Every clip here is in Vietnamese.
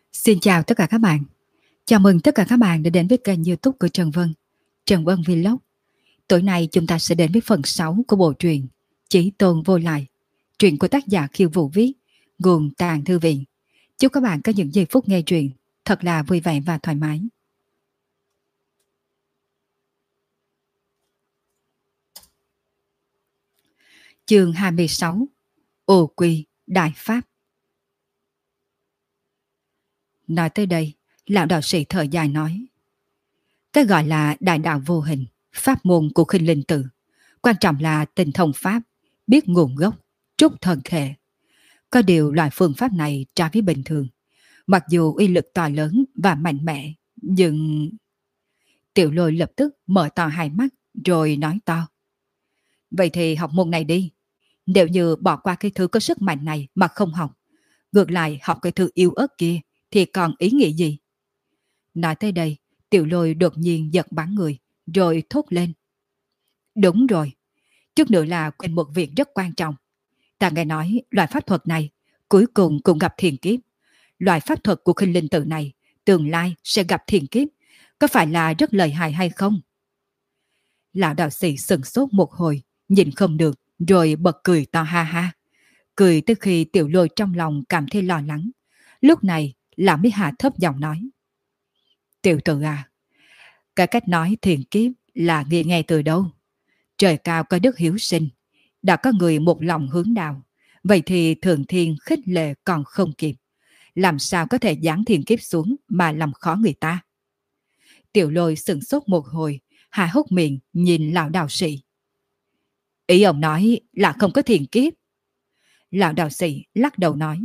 Xin chào tất cả các bạn. Chào mừng tất cả các bạn đã đến với kênh YouTube của Trần Vân, Trần Vân Vlog. Tối nay chúng ta sẽ đến với phần 6 của bộ truyện Chí Tôn Vô Lại, truyện của tác giả Kiều Vũ viết, nguồn Tàng Thư Viện. Chúc các bạn có những giây phút nghe truyện thật là vui vẻ và thoải mái. Chương 26: Ô Quy Đại Pháp. Nói tới đây, lão đạo sĩ thở dài nói: cái gọi là đại đạo vô hình, pháp môn của Khinh Linh Tự, quan trọng là tinh thông pháp, biết nguồn gốc, trúc thần thể. Có điều loại phương pháp này trái với bình thường, mặc dù uy lực to lớn và mạnh mẽ, nhưng... Tiểu Lôi lập tức mở to hai mắt rồi nói to: vậy thì học môn này đi. Nếu như bỏ qua cái thứ có sức mạnh này mà không học, ngược lại học cái thứ yếu ớt kia thì còn ý nghĩa gì? Nói tới đây, Tiểu Lôi đột nhiên giật bắn người, rồi thốt lên: đúng rồi, chút nữa là quên một việc rất quan trọng. Ta nghe nói loại pháp thuật này cuối cùng cũng gặp thiên kiếp. Loại pháp thuật của Khinh Linh Tự này tương lai sẽ gặp thiên kiếp, có phải là rất lợi hại hay không? Lão đạo sĩ sững sốt một hồi, nhìn không được, rồi bật cười to ha ha. Cười tới khi Tiểu Lôi trong lòng cảm thấy lo lắng. Lúc này, lão mới hạ thấp giọng nói: tiểu tử à, cái cách nói thiên kiếp là nghe từ đâu? Trời cao có đức hiếu sinh, đã có người một lòng hướng đạo, vậy thì thượng thiên khích lệ còn không kịp, làm sao có thể giáng thiên kiếp xuống mà làm khó người ta? Tiểu Lôi sững sốt một hồi, há hốc miệng nhìn lão đạo sĩ. Ý ông nói là không có thiên kiếp? Lão đạo sĩ lắc đầu nói: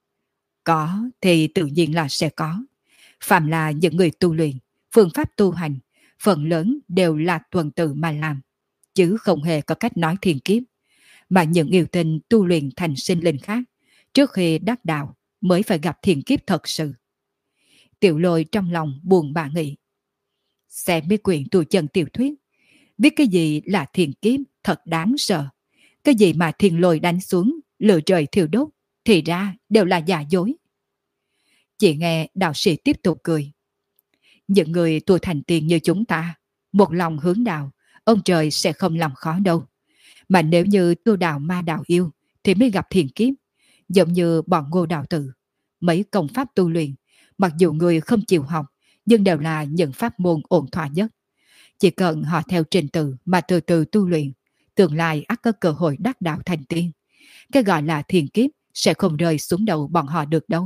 có thì tự nhiên là sẽ có. Phạm là những người tu luyện, phương pháp tu hành, phần lớn đều là tuần tự mà làm, chứ không hề có cách nói thiên kiếp. Mà những yêu tinh tu luyện thành sinh linh khác, trước khi đắc đạo mới phải gặp thiên kiếp thật sự. Tiểu Lôi trong lòng buồn bã nghĩ. Xem mấy quyển tu chân tiểu thuyết, biết cái gì là thiên kiếp thật đáng sợ. Cái gì mà thiên lôi đánh xuống, lửa trời thiêu đốt, thì ra đều là giả dối. Chỉ nghe đạo sĩ tiếp tục cười. Những người tu thành tiên như chúng ta, một lòng hướng đạo, ông trời sẽ không làm khó đâu. Mà nếu như tu đạo ma đạo yêu thì mới gặp thiên kiếp. Giống như bọn Ngô đạo tử, mấy công pháp tu luyện, mặc dù người không chịu học, nhưng đều là những pháp môn ổn thỏa nhất. Chỉ cần họ theo trình tự mà từ từ tu luyện, tương lai ắt có cơ hội đắc đạo thành tiên. Cái gọi là thiên kiếp sẽ không rơi xuống đầu bọn họ được đâu.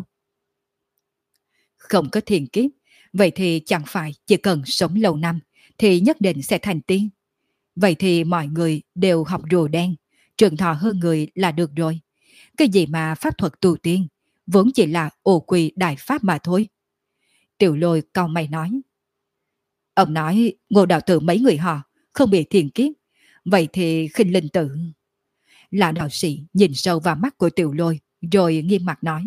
Không có thiên kiếp, vậy thì chẳng phải chỉ cần sống lâu năm thì nhất định sẽ thành tiên. Vậy thì mọi người đều học rùa đen, trường thọ hơn người là được rồi. Cái gì mà pháp thuật tu tiên, vốn chỉ là ô quy đại pháp mà thôi. Tiểu Lôi cau mày nói. Ông nói Ngô đạo tử mấy người họ không bị thiên kiếp, vậy thì Khinh Linh Tự... Lão đạo sĩ nhìn sâu vào mắt của Tiểu Lôi rồi nghiêm mặt nói.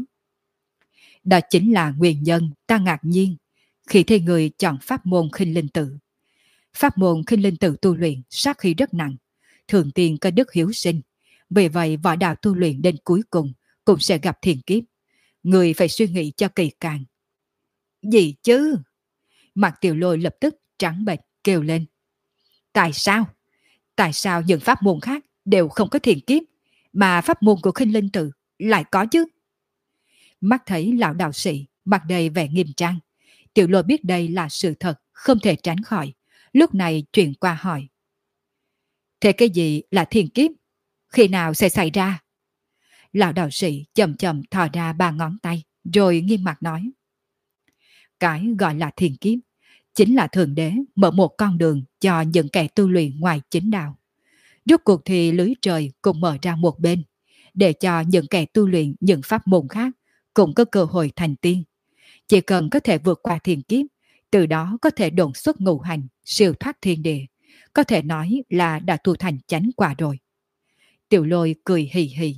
Đó chính là nguyên nhân ta ngạc nhiên khi thấy người chọn pháp môn Khinh Linh Tự. Pháp môn Khinh Linh Tự tu luyện sát khí rất nặng, thường tiên có đức hiếu sinh, vì vậy võ đạo tu luyện đến cuối cùng cũng sẽ gặp thiên kiếp. Người phải suy nghĩ cho kỳ càng. Gì chứ? Mặt Tiểu Lôi lập tức trắng bệch kêu lên. Tại sao? Tại sao những pháp môn khác đều không có thiên kiếp, mà pháp môn của Khinh Linh Tự lại có chứ? Mắt thấy lão đạo sĩ mặt đầy vẻ nghiêm trang, Tiểu Lôi biết đây là sự thật, không thể tránh khỏi. Lúc này chuyển qua hỏi. Thế cái gì là thiên kiếp? Khi nào sẽ xảy ra? Lão đạo sĩ chậm chậm thò ra ba ngón tay, rồi nghiêm mặt nói. Cái gọi là thiên kiếp chính là Thượng Đế mở một con đường cho những kẻ tu luyện ngoài chính đạo. Rốt cuộc thì lưới trời cũng mở ra một bên, để cho những kẻ tu luyện những pháp môn khác cũng có cơ hội thành tiên. Chỉ cần có thể vượt qua thiên kiếp, từ đó có thể độn xuất ngũ hành, siêu thoát thiên địa, có thể nói là đã tu thành chánh quả rồi. Tiểu Lôi cười hì hì.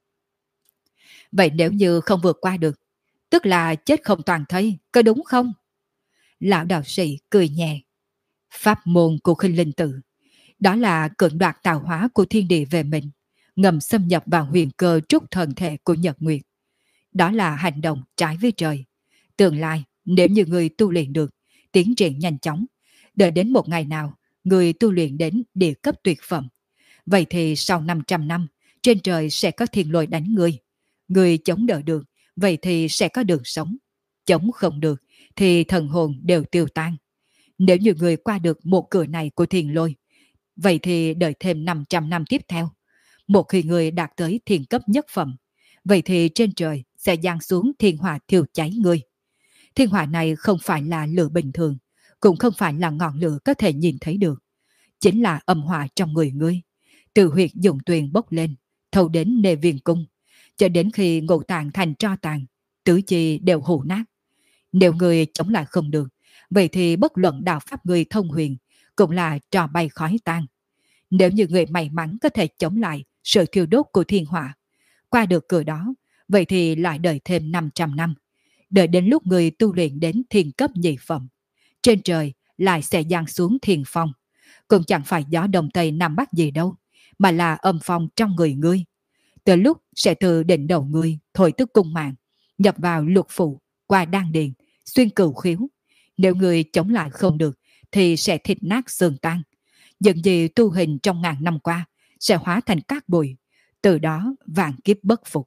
Vậy nếu như không vượt qua được, tức là chết không toàn thây, có đúng không? Lão đạo sĩ cười nhẹ. Pháp môn của Khinh Linh Tự, đó là cưỡng đoạt tạo hóa của thiên địa về mình, ngầm xâm nhập vào huyền cơ trúc thần thể của Nhật Nguyệt. Đó là hành động trái với trời. Tương lai, nếu như người tu luyện được, tiến triển nhanh chóng, đợi đến một ngày nào, người tu luyện đến địa cấp tuyệt phẩm. Vậy thì sau 500 năm, trên trời sẽ có thiên lôi đánh người. Người chống đỡ được, vậy thì sẽ có đường sống. Chống không được, thì thần hồn đều tiêu tan. Nếu như người qua được một cửa này của thiên lôi, vậy thì đợi thêm 500 năm tiếp theo. Một khi người đạt tới thiên cấp nhất phẩm, vậy thì trên trời sẽ giáng xuống thiên hỏa thiêu cháy người. Thiên hỏa này không phải là lửa bình thường, cũng không phải là ngọn lửa có thể nhìn thấy được. Chính là âm hỏa trong người ngươi. Từ huyệt dụng tuyền bốc lên, thâu đến nề viền cung, cho đến khi ngũ tạng thành tro tàn, tứ chi đều hủ nát. Nếu người chống lại không được, vậy thì bất luận đạo pháp người thông huyền cũng là trò bay khói tan. Nếu như người may mắn có thể chống lại sự thiêu đốt của thiên hỏa, qua được cửa đó, vậy thì lại đợi thêm 500 năm. Đợi đến lúc người tu luyện đến thiên cấp nhị phẩm, trên trời lại sẽ giáng xuống thiên phong. Cũng chẳng phải gió đông tây nam bắc gì đâu, mà là âm phong trong người ngươi. Từ lúc sẽ từ đỉnh đầu ngươi thổi tức cung mạng, nhập vào lục phủ, qua đan điền, xuyên cửu khiếu. Nếu người chống lại không được, thì sẽ thịt nát xương tan. Những gì tu hình trong ngàn năm qua sẽ hóa thành cát bụi, từ đó vạn kiếp bất phục.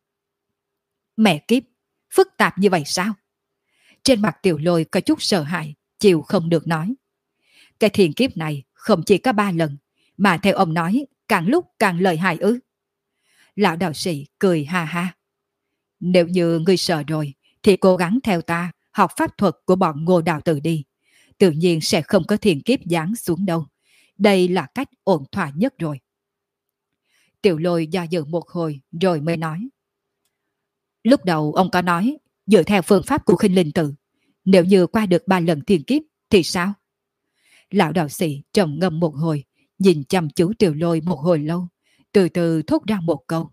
Mẹ kiếp, phức tạp như vậy sao? Trên mặt Tiểu Lôi có chút sợ hãi, chịu không được nói. Cái thiên kiếp này không chỉ có 3 lần, mà theo ông nói, càng lúc càng lợi hại ư. Lão đạo sĩ cười ha ha. Nếu như ngươi sợ rồi, thì cố gắng theo ta học pháp thuật của bọn Ngô đạo tử đi. Tự nhiên sẽ không có thiên kiếp giáng xuống đâu. Đây là cách ổn thỏa nhất rồi. Tiểu Lôi do dự một hồi rồi mới nói. Lúc đầu ông có nói, dựa theo phương pháp của Khinh Linh Tự, nếu như qua được 3 lần thiên kiếp thì sao? Lão đạo sĩ trầm ngâm một hồi, nhìn chăm chú Tiểu Lôi một hồi lâu, từ từ thốt ra một câu.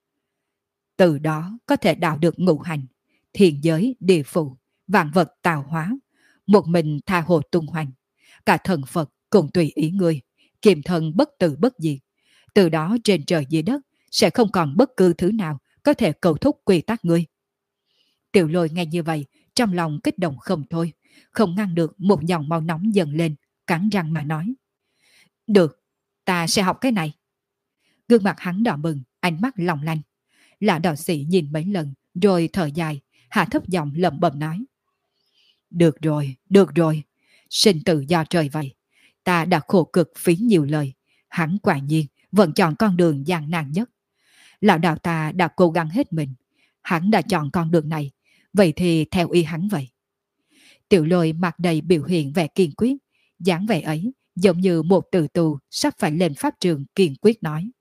Từ đó có thể đạo được ngũ hành, thiên giới, địa phủ, vạn vật tạo hóa, một mình tha hồ tung hoành. Cả thần Phật cùng tùy ý người, kiềm thân bất tử bất diệt. Từ đó trên trời dưới đất sẽ không còn bất cứ thứ nào có thể cầu thúc quy tắc ngươi. Tiểu Lôi nghe như vậy, trong lòng kích động không thôi, không ngăn được một dòng máu nóng dần lên, cắn răng mà nói. Được, ta sẽ học cái này. Gương mặt hắn đỏ bừng, ánh mắt long lanh. Lão đạo sĩ nhìn mấy lần, rồi thở dài, hạ thấp giọng lẩm bẩm nói. Được rồi, sinh tử do trời vậy. Ta đã khổ cực phí nhiều lời, hắn quả nhiên vẫn chọn con đường gian nan nhất. Lão đạo ta đã cố gắng hết mình, hắn đã chọn con đường này, vậy thì theo ý hắn vậy. Tiểu Lôi mặt đầy biểu hiện vẻ kiên quyết, dáng vẻ ấy giống như một tử tù sắp phải lên pháp trường kiên quyết nói.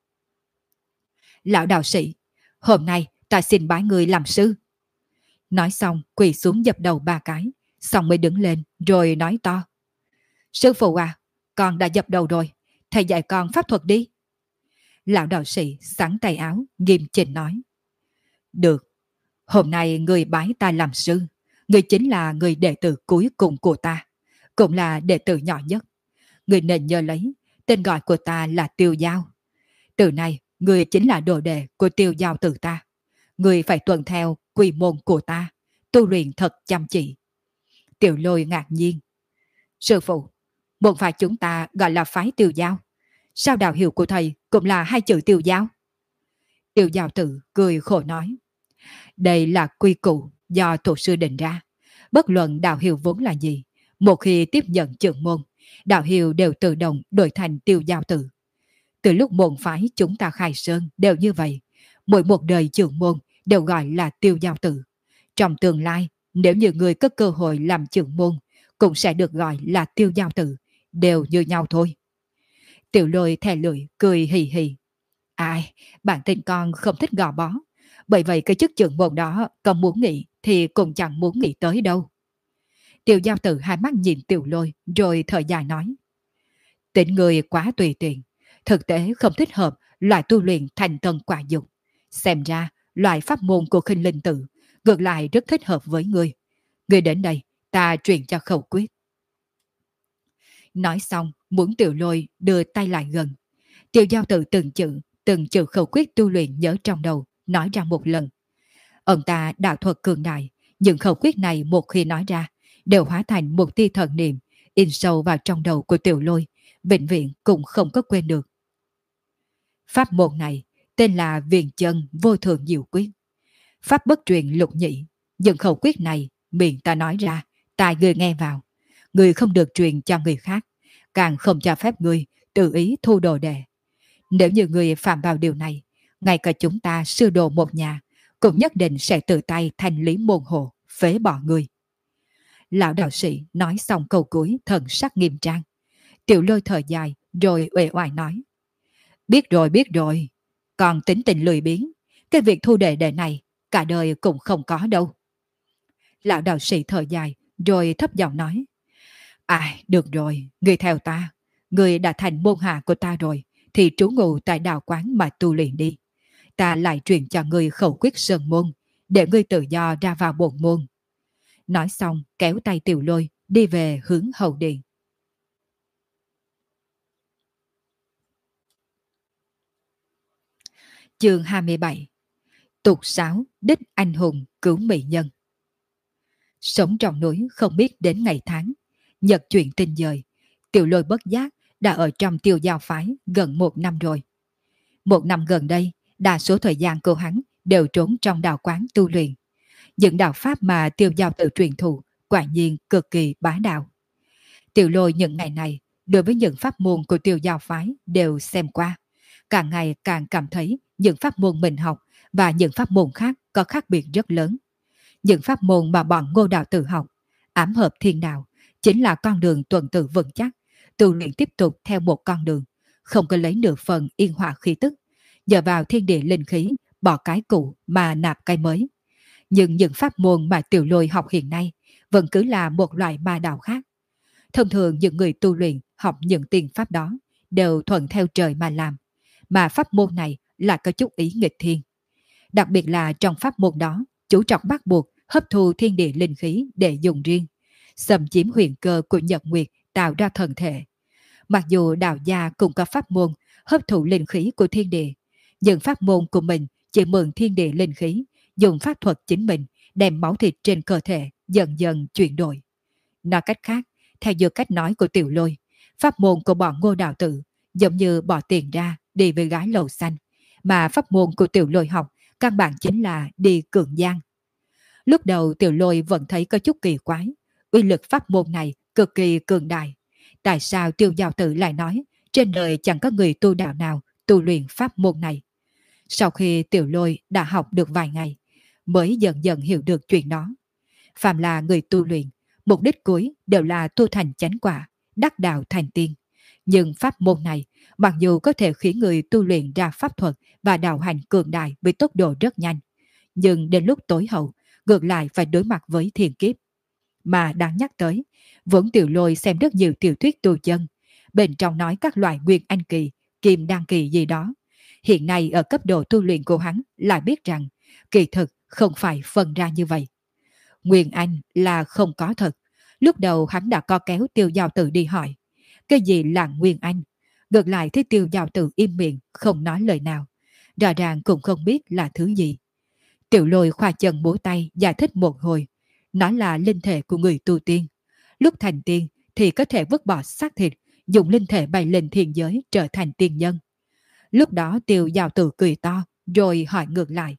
Lão đạo sĩ, hôm nay ta xin bái người làm sư. Nói xong quỳ xuống dập đầu 3 cái, xong mới đứng lên rồi nói to. Sư phụ à, con đã dập đầu rồi, thầy dạy con pháp thuật đi. Lão đạo sĩ xắn tay áo, nghiêm chỉnh nói. Được, hôm nay người bái ta làm sư, người chính là người đệ tử cuối cùng của ta, cũng là đệ tử nhỏ nhất. Người nên nhớ lấy, tên gọi của ta là Tiêu Giao. Từ nay, người chính là đồ đệ của Tiêu Giao tử ta. Người phải tuân theo quy môn của ta, tu luyện thật chăm chỉ. Tiểu Lôi ngạc nhiên. Sư phụ, môn phái chúng ta gọi là phái Tiêu Giao. Sao đạo hiệu của thầy cũng là 2 chữ Tiêu Giao? Tiêu Giao tử cười khổ nói. Đây là quy củ do tổ sư định ra. Bất luận đạo hiệu vốn là gì, một khi tiếp nhận trưởng môn, đạo hiệu đều tự động đổi thành Tiêu Giao tử. Từ lúc môn phái chúng ta khai sơn đều như vậy, mỗi một đời trưởng môn đều gọi là Tiêu Giao tử. Trong tương lai, nếu như người có cơ hội làm trưởng môn, cũng sẽ được gọi là Tiêu Giao tử, đều như nhau thôi. Tiểu Lôi thè lưỡi cười hì hì. Ai, bản thân con không thích gò bó, bởi vậy cái chức trưởng môn đó con muốn nghỉ thì cũng chẳng muốn nghỉ tới đâu. Tiêu Giao tử hai mắt nhìn Tiểu Lôi rồi thở dài nói. Tính người quá tùy tiện, thực tế không thích hợp loại tu luyện thành tân quả dụng. Xem ra loại pháp môn của Khinh Linh Tự ngược lại rất thích hợp với ngươi. Ngươi đến đây, ta truyền cho khẩu quyết. Nói xong, muốn Tiểu Lôi đưa tay lại gần. Tiêu Giao tử từng chữ khẩu quyết tu luyện nhớ trong đầu, nói ra một lần. Ông ta đạo thuật cường đại, Những khẩu quyết này một khi nói ra, đều hóa thành một tia thần niệm, in sâu vào trong đầu của Tiểu Lôi, vĩnh viễn cũng không có quên được. Pháp môn này tên là Viền Chân Vô Thượng Diệu Quyết. Pháp bất truyền lục nhị, những khẩu quyết này miệng ta nói ra, tai người nghe vào. Người không được truyền cho người khác, càng không cho phép người tự ý thu đồ đệ. Nếu như người phạm vào điều này, ngay cả chúng ta sư đồ một nhà cũng nhất định sẽ tự tay thanh lý môn hộ, phế bỏ người. Lão đạo sĩ nói xong câu cuối thần sắc nghiêm trang. Tiểu Lôi thở dài rồi uể oải nói. Biết rồi. Còn tính tình lười biếng, cái việc thu đệ đệ này cả đời cũng không có đâu. Lão đạo sĩ thở dài rồi thấp giọng nói. Được rồi, người theo ta. Người đã thành môn hạ của ta rồi, thì trú ngụ tại đạo quán mà tu luyện đi. Ta lại truyền cho người khẩu quyết sơn môn, để ngươi tự do ra vào bổn môn. Nói xong kéo tay Tiểu Lôi đi về hướng hậu điện. Chương 27. Tục sáo đích anh hùng cứu mỹ nhân. Sống trong núi không biết đến ngày tháng, nhật chuyện tinh dời, Tiểu Lôi bất giác đã ở trong Tiêu Giao phái gần 1 năm rồi. 1 năm gần đây, đa số thời gian của hắn đều trốn trong đạo quán tu luyện. Những đạo pháp mà Tiêu Giao tự truyền thụ quả nhiên cực kỳ bá đạo. Tiểu Lôi những ngày này đối với những pháp môn của Tiêu Giao phái đều xem qua, càng ngày càng cảm thấy những pháp môn mình học và những pháp môn khác có khác biệt rất lớn. Những pháp môn mà bọn Ngô đạo tự học, ám hợp thiên đạo, chính là con đường tuần tự vững chắc, tu luyện tiếp tục theo một con đường, không có lấy nửa phần yên hòa khí tức, nhờ vào thiên địa linh khí, bỏ cái cũ mà nạp cái mới. Nhưng những pháp môn mà Tiểu Lôi học hiện nay vẫn cứ là một loại ma đạo khác. Thông thường những người tu luyện học những tiền pháp đó đều thuận theo trời mà làm, mà pháp môn này lại có chút ý nghịch thiên. Đặc biệt là trong pháp môn đó, chú trọng bắt buộc hấp thu thiên địa linh khí để dùng riêng, xâm chiếm huyền cơ của Nhật Nguyệt tạo ra thần thể. Mặc dù đạo gia cũng có pháp môn hấp thụ linh khí của thiên địa, nhưng pháp môn của mình chỉ mượn thiên địa linh khí, dùng pháp thuật chính mình đem máu thịt trên cơ thể dần dần chuyển đổi. Nói cách khác, theo như cách nói của Tiểu Lôi, pháp môn của bọn Ngô đạo tử giống như bỏ tiền ra đi với gái lầu xanh, mà pháp môn của Tiểu Lôi học căn bản chính là đi cường giang. Lúc đầu Tiểu Lôi vẫn thấy có chút kỳ quái, uy lực pháp môn này cực kỳ cường đại. Tại sao Tiêu Giao Tử lại nói trên đời chẳng có người tu đạo nào tu luyện pháp môn này? Sau khi Tiểu Lôi đã học được vài ngày, mới dần dần hiểu được chuyện đó. Phàm là người tu luyện, mục đích cuối đều là tu thành chánh quả, đắc đạo thành tiên. Nhưng pháp môn này, mặc dù có thể khiến người tu luyện ra pháp thuật và đạo hành cường đại với tốc độ rất nhanh, nhưng đến lúc tối hậu, ngược lại phải đối mặt với thiên kiếp. Mà đáng nhắc tới, vốn Tiểu Lôi xem rất nhiều tiểu thuyết tu chân, bên trong nói các loại nguyên anh kỳ, kim đan kỳ gì đó. Hiện nay ở cấp độ tu luyện của hắn lại biết rằng kỳ thực không phải phân ra như vậy. Nguyên anh là không có thật. Lúc đầu hắn đã co kéo Tiêu Giao Tử đi hỏi cái gì là Nguyên anh. Ngược lại thấy Tiêu Giao Tử im miệng không nói lời nào, rõ ràng cũng không biết là thứ gì. Tiểu Lôi khoa chân múa tay giải thích một hồi. Nó là linh thể của người tu tiên. Lúc thành tiên thì có thể vứt bỏ xác thịt, dùng linh thể bay lên thiên giới trở thành tiên nhân. Lúc đó Tiêu Giao Tử cười to rồi hỏi ngược lại.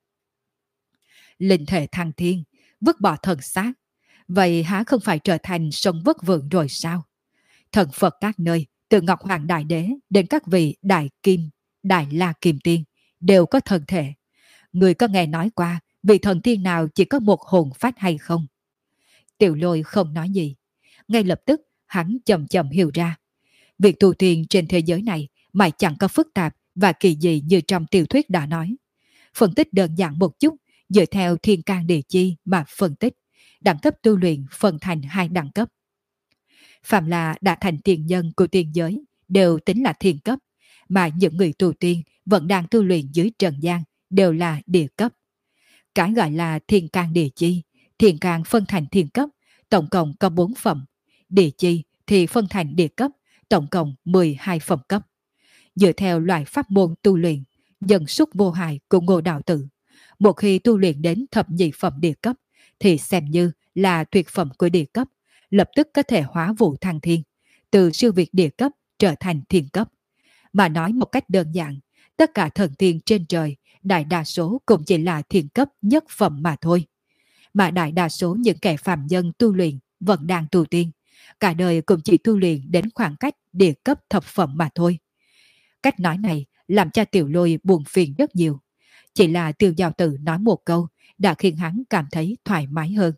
Linh thể thăng thiên, vứt bỏ thần xác, vậy há không phải trở thành sông vất vượng rồi sao? Thần Phật các nơi, từ Ngọc Hoàng Đại Đế đến các vị Đại Kim, Đại La Kim Tiên, đều có thần thể. Người có nghe nói qua vị thần tiên nào chỉ có một hồn phách hay không? Tiểu Lôi không nói gì. Ngay lập tức hắn chậm chậm hiểu ra. Việc tu tiên trên thế giới này mà chẳng có phức tạp và kỳ dị như trong tiểu thuyết đã nói. Phân tích đơn giản một chút, dựa theo thiên can địa chi mà phân tích, đẳng cấp tu luyện phân thành 2 đẳng cấp. Phạm là đã thành tiền nhân của tiên giới đều tính là thiên cấp, mà những người tu tiên vẫn đang tu luyện dưới trần gian đều là địa cấp. Cái gọi là thiên can địa chi, thiên can phân thành thiên cấp, tổng cộng có 4 phẩm. Địa chi thì phân thành địa cấp, tổng cộng 12 phẩm cấp. Dựa theo loại pháp môn tu luyện, dân xuất vô hại của Ngô đạo tử, một khi tu luyện đến thập nhị phẩm địa cấp, thì xem như là tuyệt phẩm của địa cấp, lập tức có thể hóa vụ thăng thiên, từ siêu việt địa cấp trở thành thiên cấp. Mà nói một cách đơn giản, tất cả thần tiên trên trời, đại đa số cũng chỉ là thiên cấp nhất phẩm mà thôi. Mà đại đa số những kẻ phàm nhân tu luyện vẫn đang tu tiên, cả đời cũng chỉ tu luyện đến khoảng cách địa cấp thập phẩm mà thôi. Cách nói này làm cho Tiểu Lôi buồn phiền rất nhiều. Chỉ là Tiêu Giao Tử nói một câu đã khiến hắn cảm thấy thoải mái hơn.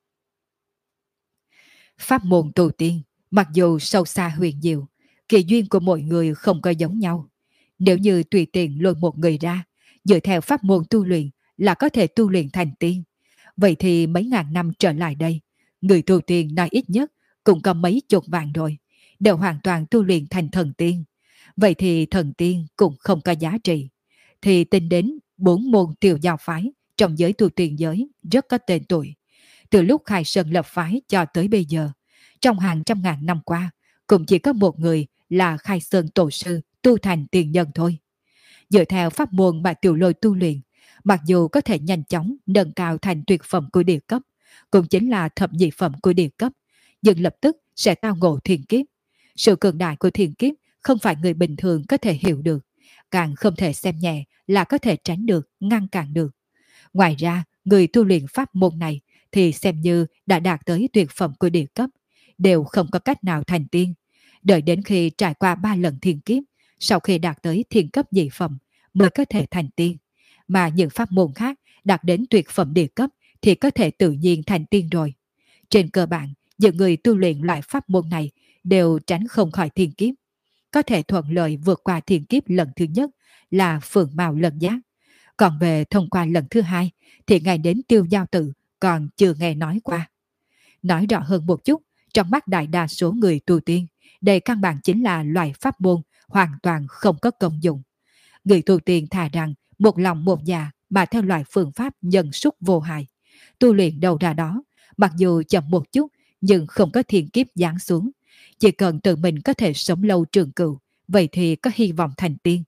Pháp môn tu tiên, mặc dù sâu xa huyền diệu, kỳ duyên của mỗi người không có giống nhau. Nếu như tùy tiện lôi một người ra, dựa theo pháp môn tu luyện là có thể tu luyện thành tiên. Vậy thì mấy ngàn năm trở lại đây, người tu tiên nói ít nhất cũng có mấy chục vạn rồi, đều hoàn toàn tu luyện thành thần tiên. Vậy thì thần tiên cũng không có giá trị. Thì tính đến 4 môn tiểu giao phái trong giới tu tiên giới rất có tên tuổi. Từ lúc khai sơn lập phái cho tới bây giờ, trong hàng trăm ngàn năm qua, cũng chỉ có một người là khai sơn tổ sư tu thành tiền nhân thôi. Dựa theo pháp môn mà Tiểu Lôi tu luyện, mặc dù có thể nhanh chóng nâng cao thành tuyệt phẩm của địa cấp, cũng chính là thập nhị phẩm của địa cấp, nhưng lập tức sẽ tao ngộ thiên kiếp. Sự cường đại của thiên kiếp không phải người bình thường có thể hiểu được, càng không thể xem nhẹ là có thể tránh được, ngăn cản được. Ngoài ra, người tu luyện pháp môn này thì xem như đã đạt tới tuyệt phẩm của địa cấp, đều không có cách nào thành tiên. Đợi đến khi trải qua 3 lần thiên kiếp, sau khi đạt tới thiên cấp nhị phẩm mới có thể thành tiên. Mà những pháp môn khác đạt đến tuyệt phẩm địa cấp thì có thể tự nhiên thành tiên rồi. Trên cơ bản, những người tu luyện loại pháp môn này đều tránh không khỏi thiên kiếp. Có thể thuận lợi vượt qua thiên kiếp lần thứ nhất là phượng mao lân giác. Còn về thông qua lần thứ hai thì ngay đến Tiêu Giao Tử còn chưa nghe nói qua. Nói rõ hơn một chút, trong mắt đại đa số người tu tiên, đây căn bản chính là loại pháp môn hoàn toàn không có công dụng. Người tu tiên thà rằng một lòng một dạ mà theo loại phương pháp nhân xúc vô hại. Tu luyện đầu ra đó, mặc dù chậm một chút nhưng không có thiên kiếp giáng xuống. Chỉ cần tự mình có thể sống lâu trường cửu, vậy thì có hy vọng thành tiên.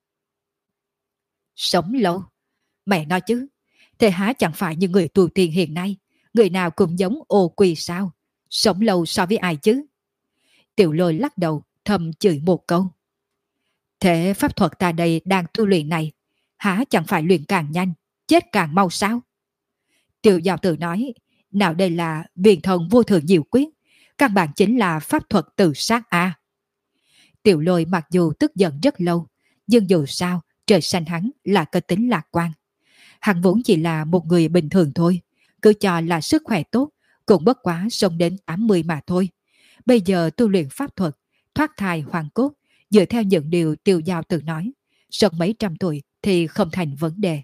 Sống lâu? Mẹ nói chứ, thế há chẳng phải như người tu tiên hiện nay, người nào cũng giống ô quỳ sao? Sống lâu so với ai chứ? Tiểu Lôi lắc đầu, thầm chửi một câu. Thế pháp thuật ta đây đang tu luyện này, há chẳng phải luyện càng nhanh, chết càng mau sao? Tiểu Giao Tử nói, nào đây là viền thần vô thượng diệu quyết, căn bản chính là pháp thuật tự sát a. Tiểu Lôi mặc dù tức giận rất lâu, nhưng dù sao trời xanh hắn là có tính lạc quan. Hắn vốn chỉ là một người bình thường thôi, cứ cho là sức khỏe tốt, cũng bất quá sống đến 80 mà thôi. Bây giờ tu luyện pháp thuật, thoát thai hoàn cốt, dựa theo những điều Tiêu Giao Tử nói, sống mấy trăm tuổi thì không thành vấn đề.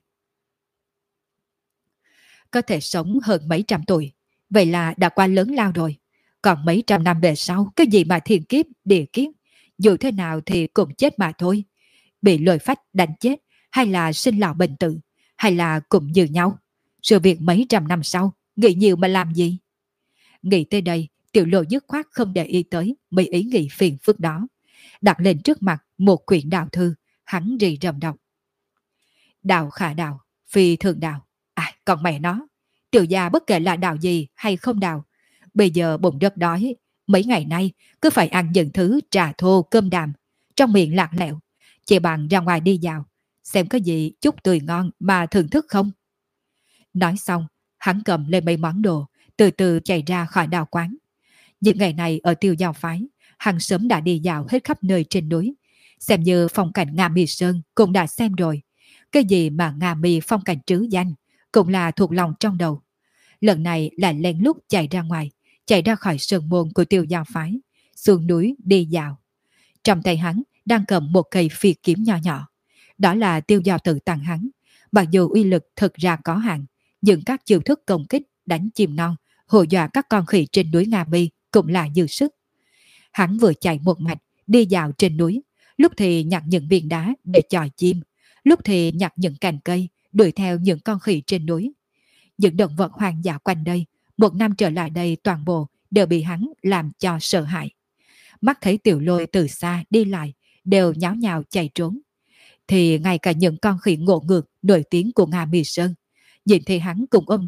Có thể sống hơn mấy trăm tuổi, vậy là đã qua lớn lao rồi. Còn mấy trăm năm về sau, cái gì mà thiên kiếp, địa kiếp, dù thế nào thì cũng chết mà thôi. Bị lôi phách đánh chết, hay là sinh lão bệnh tử, hay là cũng như nhau. Sự việc mấy trăm năm sau, nghĩ nhiều mà làm gì? Nghĩ tới đây, Tiểu Lộ dứt khoát không để ý tới mấy ý nghĩ phiền phức đó. Đặt lên trước mặt một quyển đạo thư, hắn rì rầm đọc. Đạo khả đạo, phi thường đạo. À, còn mẹ nó, tiểu gia bất kể là đạo gì hay không đạo, bây giờ bụng rất đói, mấy ngày nay cứ phải ăn những thứ trà thô cơm đàm, trong miệng lạc lẹo, chỉ bằng ra ngoài đi dạo, xem có gì chút tươi ngon mà thưởng thức không. Nói xong, hắn cầm lên mấy món đồ, từ từ chạy ra khỏi đạo quán. Những ngày này ở Tiêu Giao phái, hắn sớm đã đi dạo hết khắp nơi trên núi, xem như phong cảnh Nga Mi Sơn cũng đã xem rồi. Cái gì mà Nga Mi phong cảnh trứ danh cũng là thuộc lòng trong đầu. Lần này là lén lút chạy ra ngoài, chạy ra khỏi sơn môn của Tiêu Giao phái, xuống núi đi dạo. Trong tay hắn đang cầm một cây phi kiếm nhỏ nhỏ. Đó là Tiêu Giao Tử tặng hắn. Mặc dù uy lực thực ra có hạn, nhưng các chiêu thức công kích đánh chim non, hù dọa các con khỉ trên núi Nga Mi cũng là dư sức. Hắn vừa chạy một mạch đi dạo trên núi, lúc thì nhặt những viên đá để chọi chim, lúc thì nhặt những cành cây đuổi theo những con khỉ trên núi. Những động vật hoang dã quanh đây, một năm trở lại đây toàn bộ đều bị hắn làm cho sợ hãi. Mắt thấy Tiểu Lôi từ xa đi lại, đều nháo nhào chạy trốn. Thì ngay cả những con khỉ ngộ ngược nổi tiếng của Nga Mi Sơn, nhìn thấy hắn cùng ôm đầu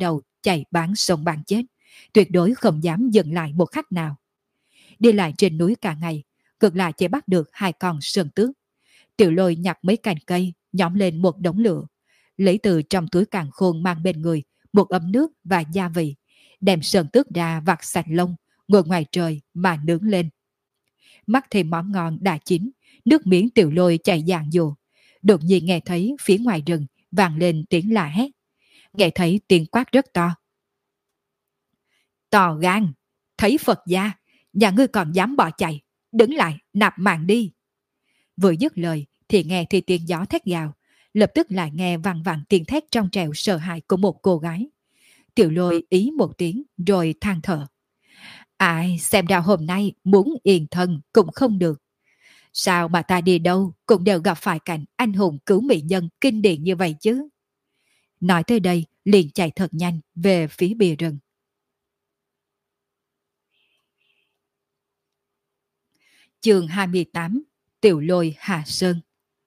chạy bán sống bán chết, tuyệt đối không dám dừng lại một khắc nào. Đi lại trên núi cả ngày, cực lại chỉ bắt được 2 con sơn tước. Tiểu Lôi nhặt mấy cành cây, nhóm lên một đống lửa, lấy từ trong túi càn khôn mang bên người một ấm nước và gia vị, đem sơn tước ra vặt sạch lông, ngồi ngoài trời mà nướng lên. Mắt thêm món ngon đã chín, nước miếng Tiểu Lôi chảy dàn dùa. Đột nhiên nghe thấy phía ngoài rừng vang lên tiếng la hét. Nghe thấy tiếng quát rất to. To gan, thấy Phật gia, nhà ngươi còn dám bỏ chạy, đứng lại, nạp mạng đi. Vừa dứt lời thì nghe thì tiếng gió thét gào, lập tức lại nghe vang vang tiếng thét trong trẻo sợ hãi của một cô gái. Tiểu Lôi ý một tiếng rồi than thở. Ai xem ra hôm nay muốn yên thân cũng không được. Sao mà ta đi đâu cũng đều gặp phải cảnh anh hùng cứu mỹ nhân kinh điển như vậy chứ. Nói tới đây liền chạy thật nhanh về phía bìa rừng. Chương 28. Tiểu Lôi hạ sơn.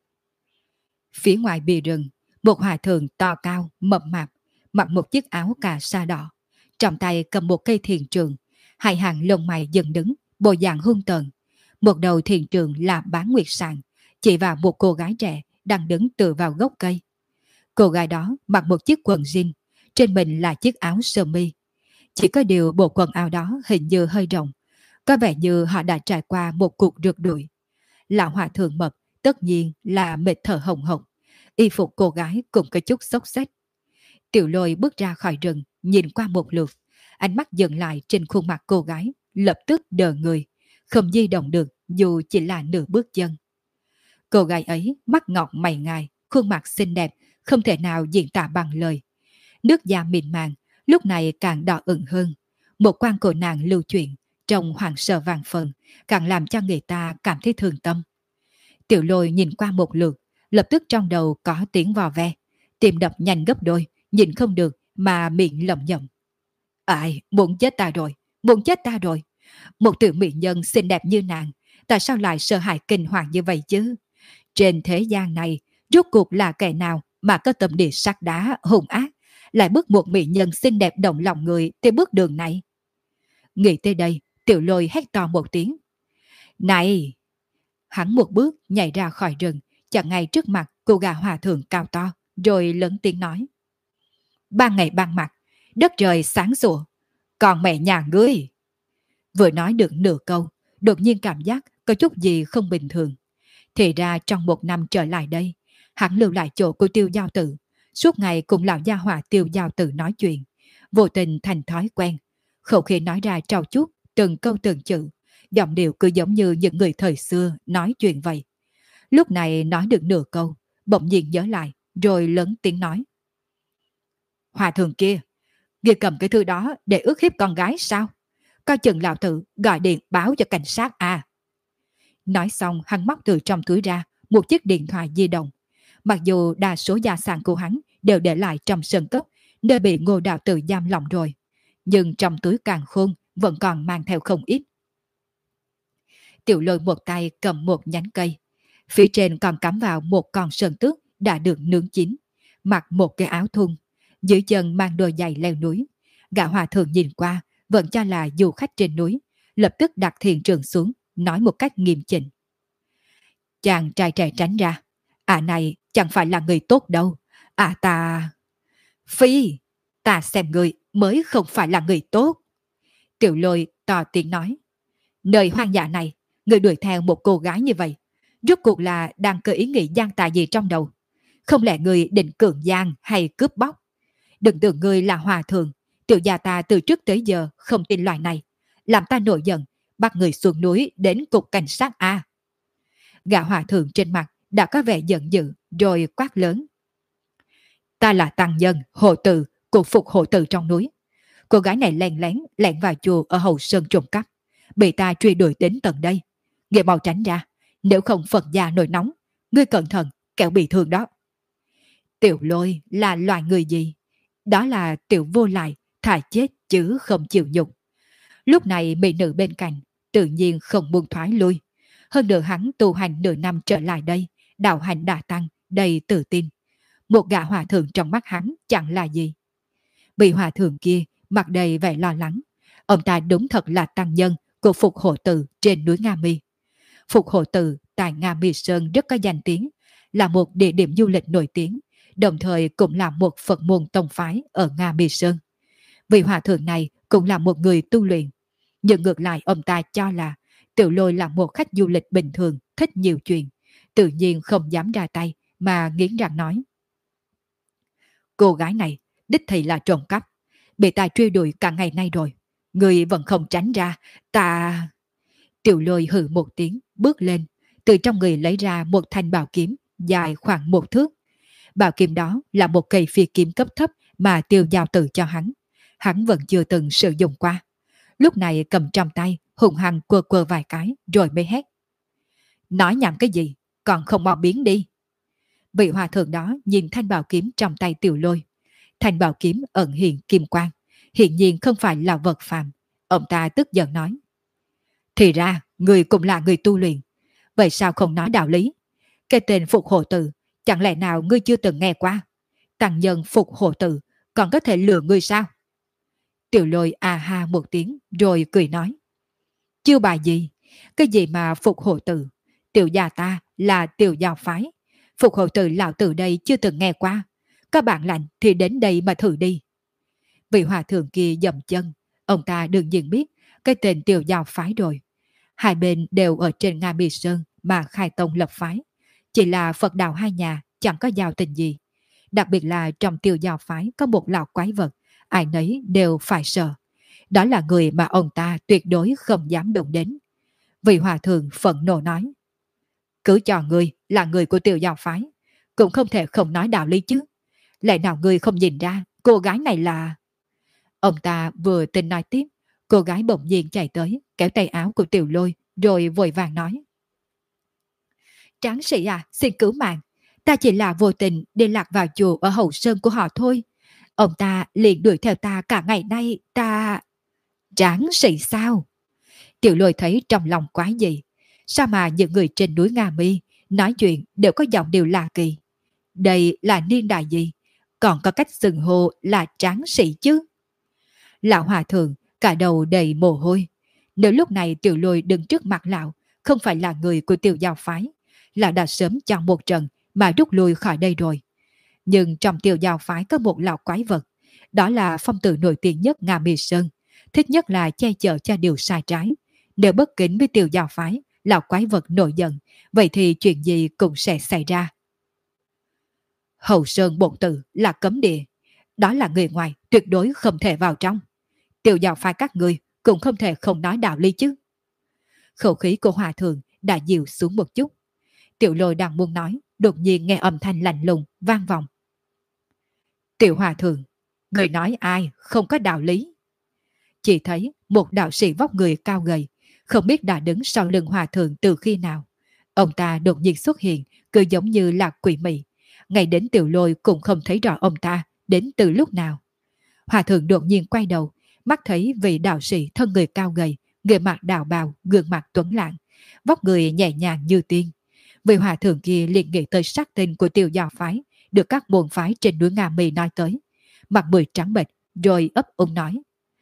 Phía ngoài bìa rừng, một hòa thượng to cao, mập mạp, mặc một chiếc áo cà sa đỏ, trong tay cầm một cây thiền trường, hai hàng lông mày dựng đứng, bộ dạng hung tợn. Một đầu thiền trường là Bán Nguyệt Sàng, chỉ vào một cô gái trẻ đang đứng tựa vào gốc cây. Cô gái đó mặc một chiếc quần jean, trên mình là chiếc áo sơ mi. Chỉ có điều bộ quần áo đó hình như hơi rộng, có vẻ như họ đã trải qua một cuộc rượt đuổi. Lão hòa thượng mập tất nhiên là mệt thở hồng hộc, y phục cô gái cũng có chút xốc xếch. Tiểu Lôi bước ra khỏi rừng, nhìn qua một lượt, ánh mắt dừng lại trên khuôn mặt cô gái, lập tức đờ người, không di động được dù chỉ là nửa bước chân. Cô gái ấy mắt ngọc mày ngài, khuôn mặt xinh đẹp, không thể nào diễn tả bằng lời. Nước da mịn màng, lúc này càng đỏ ửng hơn. Một quan của nàng lưu chuyển, trông hoảng sợ vàng phần, càng làm cho người ta cảm thấy thương tâm. Tiểu Lôi nhìn qua một lượt, lập tức trong đầu có tiếng vò ve, tim đập nhanh gấp đôi, nhìn không được mà miệng lẩm nhẩm. Ai, muốn chết ta rồi, muốn chết ta rồi. Một tiểu mỹ nhân xinh đẹp như nàng, tại sao lại sợ hãi kinh hoàng như vậy chứ? Trên thế gian này, rốt cuộc là kẻ nào mà có tâm địa sắt đá, hung ác, lại bước một mỹ nhân xinh đẹp động lòng người tới bước đường này? Nghĩ tới đây, Tiểu Lôi hét to một tiếng. Này! Hắn một bước nhảy ra khỏi rừng, chặn ngay trước mặt cô gà hòa thượng cao to, rồi lớn tiếng nói. Ban ngày ban mặt, đất trời sáng sủa, còn mẹ nhà ngươi. Vừa nói được nửa câu, đột nhiên cảm giác có chút gì không bình thường. Thì ra trong 1 năm trở lại đây, hắn lưu lại chỗ của Tiêu Giao Tử, suốt ngày cùng lão gia hỏa Tiêu Giao Tử nói chuyện, vô tình thành thói quen. Khẩu khí nói ra trau chuốt từng câu từng chữ, giọng điệu cứ giống như những người thời xưa nói chuyện vậy. Lúc này nói được nửa câu, bỗng nhiên nhớ lại, rồi lớn tiếng nói. Hòa thượng kia, ngươi cầm cái thư đó để ức hiếp con gái sao? Coi chừng lão tử gọi điện báo cho cảnh sát à? Nói xong hắn móc từ trong túi ra một chiếc điện thoại di động. Mặc dù đa số gia sản của hắn đều để lại trong sân cốc, nơi bị Ngô đạo tử giam lỏng rồi, nhưng trong túi càn khôn vẫn còn mang theo không ít. Tiểu Lôi một tay cầm một nhánh cây, phía trên còn cắm vào một con sơn tước đã được nướng chín, mặc một cái áo thun, dưới chân mang đôi giày leo núi. Gã hòa thượng nhìn qua vẫn cho là du khách trên núi, lập tức đặt thiền trường xuống, nói một cách nghiêm chỉnh. Chàng trai trẻ tránh ra, này chẳng phải là người tốt đâu, ta... Phi, ta xem người mới không phải là người tốt. Tiểu Lôi to tiếng nói. Nơi hoang dã này, người đuổi theo một cô gái như vậy, rốt cuộc là đang có ý nghĩ gian tà gì trong đầu? Không lẽ người định cưỡng gian hay cướp bóc? Đừng tưởng người là hòa thượng, tiểu gia ta từ trước tới giờ không tin loại này, làm ta nổi giận, bắt người xuống núi đến cục cảnh sát A. Gã hòa thượng trên mặt đã có vẻ giận dữ, rồi quát lớn. Ta là tăng nhân, hộ tử, của phục hộ tử trong núi. Cô gái này lén lén lẻn vào chùa ở Hậu Sơn trộm cắp, bị ta truy đuổi đến tận đây. Ngươi mau tránh ra, nếu không Phật gia nổi nóng, ngươi cẩn thận, kẻo bị thương đó. Tiểu Lôi là loài người gì? Đó là tiểu vô lại, thà chết chứ không chịu nhục. Lúc này mỹ nữ bên cạnh tự nhiên không buông thoái lui. Hơn nữa hắn tu hành nửa năm trở lại đây, đạo hành đã tăng, đầy tự tin. Một gã hòa thượng trong mắt hắn chẳng là gì. Vị hòa thượng kia mặt đầy vẻ lo lắng. Ông ta đúng thật là tăng nhân của Phục Hộ Tự trên núi Nga Mi. Phục Hộ Tự tại Nga Mi Sơn rất có danh tiếng, là một địa điểm du lịch nổi tiếng, đồng thời cũng là một Phật môn tông phái ở Nga Mi Sơn. Vị hòa thượng này cũng là một người tu luyện, nhưng ngược lại ông ta cho là Tiểu Lôi là một khách du lịch bình thường, thích nhiều chuyện, tự nhiên không dám ra tay mà nghiến răng nói: cô gái này đích thị là trộm cắp, bị ta truy đuổi cả ngày nay rồi, người vẫn không tránh ra, ta... Tiểu Lôi hừ một tiếng, bước lên, từ trong người lấy ra một thanh bảo kiếm dài khoảng 1 thước. Bảo kiếm đó là một cây phi kiếm cấp thấp mà Tiêu Giao Tử cho hắn vẫn chưa từng sử dụng qua. Lúc này cầm trong tay, hùng hăng quơ quơ vài cái rồi mới hét: nói nhảm cái gì, còn không mau biến đi. Vị hòa thượng đó nhìn thanh bảo kiếm trong tay Tiểu Lôi. Thanh bảo kiếm ẩn hiện kim quang, hiện nhiên không phải là vật phàm. Ông ta tức giận nói: thì ra người cũng là người tu luyện, vậy sao không nói đạo lý? Cái tên Phục Hộ Tự chẳng lẽ nào ngươi chưa từng nghe qua? Tăng nhân Phục Hộ Tự còn có thể lừa ngươi sao? Tiểu Lôi à ha một tiếng rồi cười nói: chưa bài gì, cái gì mà Phục Hộ Tự, tiểu gia ta là Tiểu Giao phái, Phục Hộ Tự lão tử đây chưa từng nghe qua, các bạn lành thì đến đây mà thử đi. Vị hòa thượng kia dậm chân, ông ta đương nhiên biết cái tên Tiểu Giao phái rồi. Hai bên đều ở trên Nga Mi Sơn mà khai tông lập phái, chỉ là Phật đạo hai nhà chẳng có giao tình gì. Đặc biệt là trong Tiểu Giao phái có một lão quái vật, ai nấy đều phải sợ. Đó là người mà ông ta tuyệt đối không dám đụng đến. Vị hòa thượng phẫn nộ nói: cứ cho ngươi là người của Tiểu Giao phái, cũng không thể không nói đạo lý chứ. Lẽ nào ngươi không nhìn ra cô gái này là... Ông ta vừa tin nói tiếp, cô gái bỗng nhiên chạy tới, kéo tay áo của Tiểu Lôi, rồi vội vàng nói: tráng sĩ à, xin cứu mạng. Ta chỉ là vô tình đi lạc vào chùa ở Hậu Sơn của họ thôi. Ông ta liền đuổi theo ta cả ngày nay, ta... Tráng sĩ sao? Tiểu Lôi thấy trong lòng quái gì. Sao mà những người trên núi Nga Mi nói chuyện đều có giọng điệu lạ kỳ? Đây là niên đại gì? Còn có cách xưng hô là tráng sĩ chứ? Lão hòa thượng cả đầu đầy mồ hôi. Nếu lúc này Tiểu Lôi đứng trước mặt lão không phải là người của Tiểu Giao phái, lão đã sớm chọn một trận mà rút lui khỏi đây rồi. Nhưng trong Tiểu Giao phái có một lão quái vật, đó là phong tử nổi tiếng nhất Nga Mi Sơn, thích nhất là che chở cho điều sai trái. Nếu bất kính với Tiểu Giao phái, lão quái vật nổi giận, vậy thì chuyện gì cũng sẽ xảy ra. Hậu Sơn bổn tự là cấm địa, đó là người ngoài tuyệt đối không thể vào trong. Tiểu Giao phái các người cũng không thể không nói đạo lý chứ. Khẩu khí của hòa thượng đã dịu xuống một chút. Tiểu Lôi đang muốn nói, đột nhiên nghe âm thanh lạnh lùng vang vọng: Tiểu hòa thượng, người nói ai không có đạo lý? Chỉ thấy một đạo sĩ vóc người cao gầy, không biết đã đứng sau lưng hòa thượng từ khi nào. Ông ta đột nhiên xuất hiện, cứ giống như là quỷ mị. Ngay đến Tiểu Lôi cũng không thấy rõ ông ta đến từ lúc nào. Hòa thượng đột nhiên quay đầu, mắt thấy vị đạo sĩ thân người cao gầy, người mặc đạo bào, gương mặt tuấn lãng, vóc người nhẹ nhàng như tiên. Vị hòa thượng kia liền nghĩ tới sắc tình của Tiểu Giao phái, được các môn phái trên núi Nga Mi nói tới. Mặt mày trắng bệch, rồi ấp úng nói: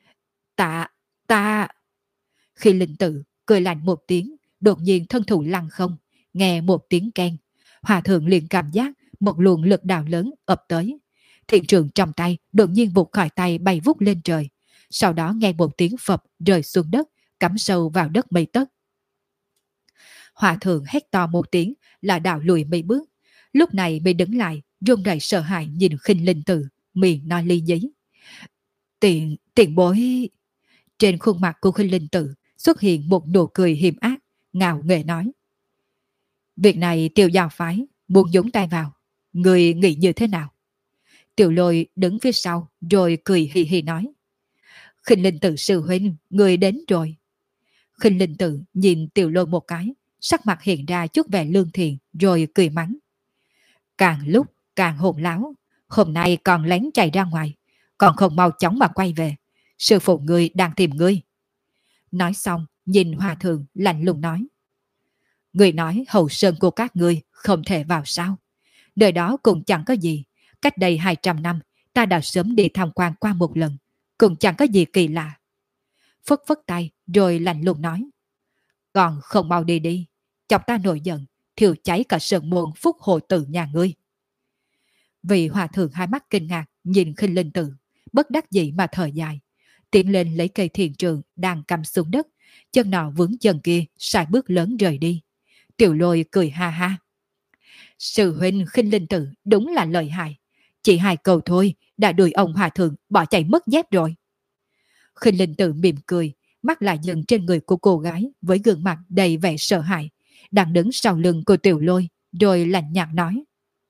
Ta... Khi linh tử cười lạnh một tiếng, đột nhiên thân thủ lăn không, nghe một tiếng keng. Hòa thượng liền cảm giác một luồng lực đạo lớn ập tới. Thiện trường trong tay đột nhiên vụt khỏi tay bay vút lên trời. Sau đó nghe một tiếng phập rơi xuống đất, cắm sâu vào đất mấy tấc. Hòa thượng hét to một tiếng là đạo lùi mấy bước. Lúc này mới đứng lại, run rẩy sợ hãi nhìn Khinh Linh Tử, miệng nói ly giấy: Tiền bối. Trên khuôn mặt của Khinh Linh Tử xuất hiện một nụ cười hiểm ác, ngạo nghễ nói: việc này Tiểu Giao phái muốn nhúng tay vào, người nghĩ như thế nào? Tiểu Lôi đứng phía sau rồi cười hì hì nói: Khinh Linh Tử sư huynh, người đến rồi. Khinh Linh Tử nhìn Tiểu Lôi một cái, sắc mặt hiện ra chút vẻ lương thiện rồi cười mắng: càng lúc càng hỗn láo, hôm nay còn lén chạy ra ngoài, còn không mau chóng mà quay về, sư phụ ngươi đang tìm ngươi. Nói xong nhìn hòa thượng lạnh lùng nói: người nói Hậu Sơn của các ngươi không thể vào sao? Đời đó cũng chẳng có gì, cách đây 200 năm ta đã sớm đi tham quan qua một lần, cũng chẳng có gì kỳ lạ. Phất phất tay rồi lạnh lùng nói. Còn không mau đi đi, chọc ta nổi giận, thiêu cháy cả sơn môn Phúc Hồ Tự nhà ngươi. Vị hòa thượng hai mắt kinh ngạc nhìn Khinh Linh Tự, bất đắc dĩ mà thở dài, tiến lên lấy cây thiền trường đang cắm xuống đất, chân nọ vướng chân kia, sải bước lớn rời đi. Tiểu Lôi cười ha ha. Sư huynh Khinh Linh Tự đúng là lợi hại, chỉ 2 câu thôi đã đuổi ông hòa thượng bỏ chạy mất dép rồi. Khinh Linh Tự mỉm cười, mắt lại dừng trên người của cô gái với gương mặt đầy vẻ sợ hãi, đang đứng sau lưng của Tiểu Lôi, rồi lạnh nhạt nói.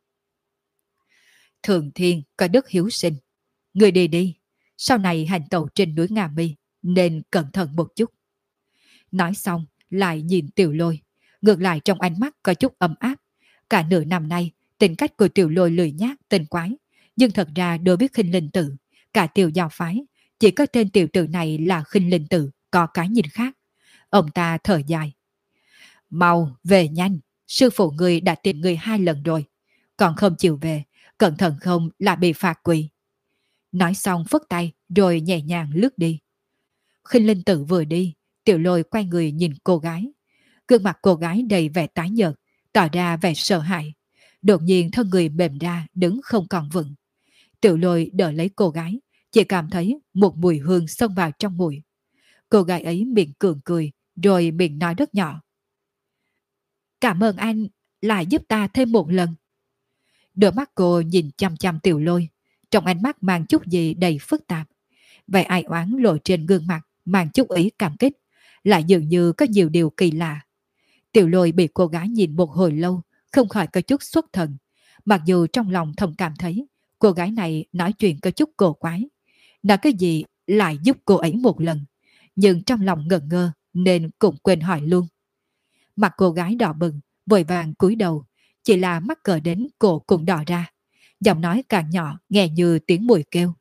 Thường thiên có đức hiếu sinh, người đi đi, sau này hành tẩu trên núi Nga Mi nên cẩn thận một chút. Nói xong lại nhìn Tiểu Lôi, ngược lại trong ánh mắt có chút ấm áp. Cả nửa năm nay tính cách của Tiểu Lôi lười nhác tinh quái, nhưng thật ra đối với Khinh Linh Tự, cả Tiểu Giao phái chỉ có tên tiểu tử này là Khinh Linh Tự có cái nhìn khác. Ông ta thở dài. Mau về nhanh, sư phụ người đã tìm người 2 lần rồi, còn không chịu về, cẩn thận không là bị phạt quỳ. Nói xong phất tay rồi nhẹ nhàng lướt đi. Khinh Linh Tự vừa đi, Tiểu Lôi quay người nhìn cô gái. Gương mặt cô gái đầy vẻ tái nhợt, tỏ ra vẻ sợ hãi. Đột nhiên thân người mềm ra đứng không còn vững. Tiểu Lôi đỡ lấy cô gái, chỉ cảm thấy một mùi hương xông vào trong mũi. Cô gái ấy miệng cường cười, rồi miệng nói rất nhỏ. Cảm ơn anh, lại giúp ta thêm một lần. Đôi mắt cô nhìn chăm chăm Tiểu Lôi, trong ánh mắt mang chút gì đầy phức tạp. Vẻ ai oán lộ trên gương mặt mang chút ý cảm kích, lại dường như có nhiều điều kỳ lạ. Tiểu Lôi bị cô gái nhìn một hồi lâu, không khỏi có chút xuất thần. Mặc dù trong lòng thầm cảm thấy cô gái này nói chuyện có chút cổ quái, nói cái gì lại giúp cô ấy một lần, nhưng trong lòng ngẩn ngơ nên cũng quên hỏi luôn. Mặt cô gái đỏ bừng, vội vàng cúi đầu, chỉ là mắc cỡ đến cổ cũng đỏ ra. Giọng nói càng nhỏ nghe như tiếng muỗi kêu.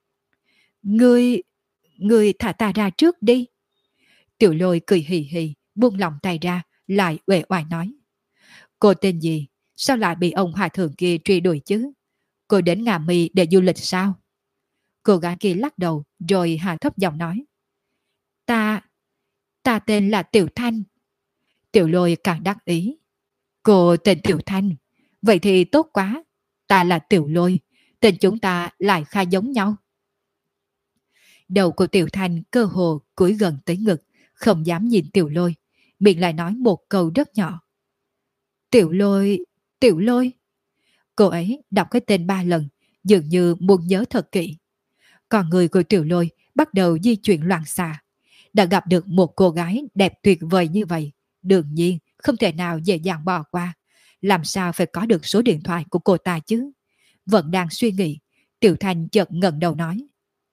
Ngươi thả ta ra trước đi. Tiểu Lôi cười hì hì, buông lòng tay ra, lại uể oải nói. Cô tên gì? Sao lại bị ông hòa thượng kia truy đuổi chứ? Cô đến Nga Mi để du lịch sao? Cô gái kia lắc đầu rồi hạ thấp giọng nói. Ta tên là Tiểu Thanh. Tiểu Lôi càng đắc ý. Cô tên Tiểu Thanh, vậy thì tốt quá. Ta là Tiểu Lôi, tên chúng ta lại khá giống nhau. Đầu của Tiểu Thanh cơ hồ cúi gần tới ngực, không dám nhìn Tiểu Lôi, miệng lại nói một câu rất nhỏ. Tiểu Lôi, Tiểu Lôi. Cô ấy đọc cái tên 3 lần, dường như muốn nhớ thật kỹ. Còn người của Tiểu Lôi bắt đầu di chuyển loạn xạ. Đã gặp được một cô gái đẹp tuyệt vời như vậy, đương nhiên không thể nào dễ dàng bỏ qua. Làm sao phải có được số điện thoại của cô ta chứ? Vẫn đang suy nghĩ, Tiểu Thanh chợt ngẩng đầu nói.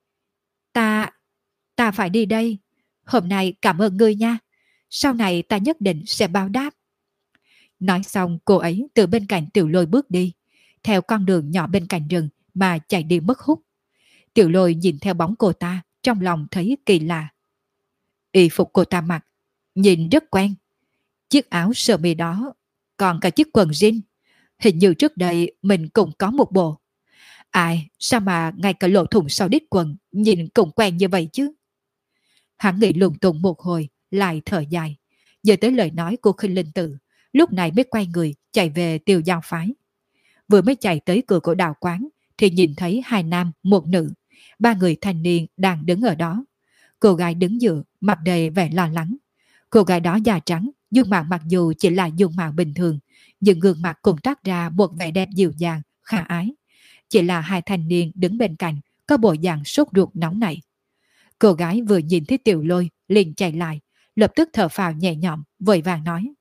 Ta phải đi đây. Hôm nay cảm ơn ngươi nha. Sau này ta nhất định sẽ báo đáp. Nói xong cô ấy từ bên cạnh Tiểu Lôi bước đi, theo con đường nhỏ bên cạnh rừng mà chạy đi mất hút. Tiểu Lôi nhìn theo bóng cô ta, trong lòng thấy kỳ lạ. Y phục cô ta mặc, nhìn rất quen. Chiếc áo sơ mi đó, còn cả chiếc quần jean. Hình như trước đây mình cũng có một bộ. Ai, sao mà ngay cả lỗ thủng sau đít quần nhìn cũng quen như vậy chứ? Hắn nghĩ lung tung một hồi, lại thở dài. Giờ tới lời nói của Khinh Linh Tự, lúc này mới quay người chạy về Tiêu Giao phái. Vừa mới chạy tới cửa của đạo quán thì nhìn thấy 2 nam, 1 nữ, 3 người thanh niên đang đứng ở đó. Cô gái đứng giữa, mặt đầy vẻ lo lắng. Cô gái đó da trắng, dung mạo mặc dù chỉ là dung mạo bình thường, nhưng gương mặt cũng toát ra một vẻ đẹp dịu dàng, khả ái. Chỉ là 2 thanh niên đứng bên cạnh có bộ dạng sốt ruột nóng nảy. Cô gái vừa nhìn thấy Tiểu Lôi liền chạy lại, lập tức thở phào nhẹ nhõm, vội vàng nói.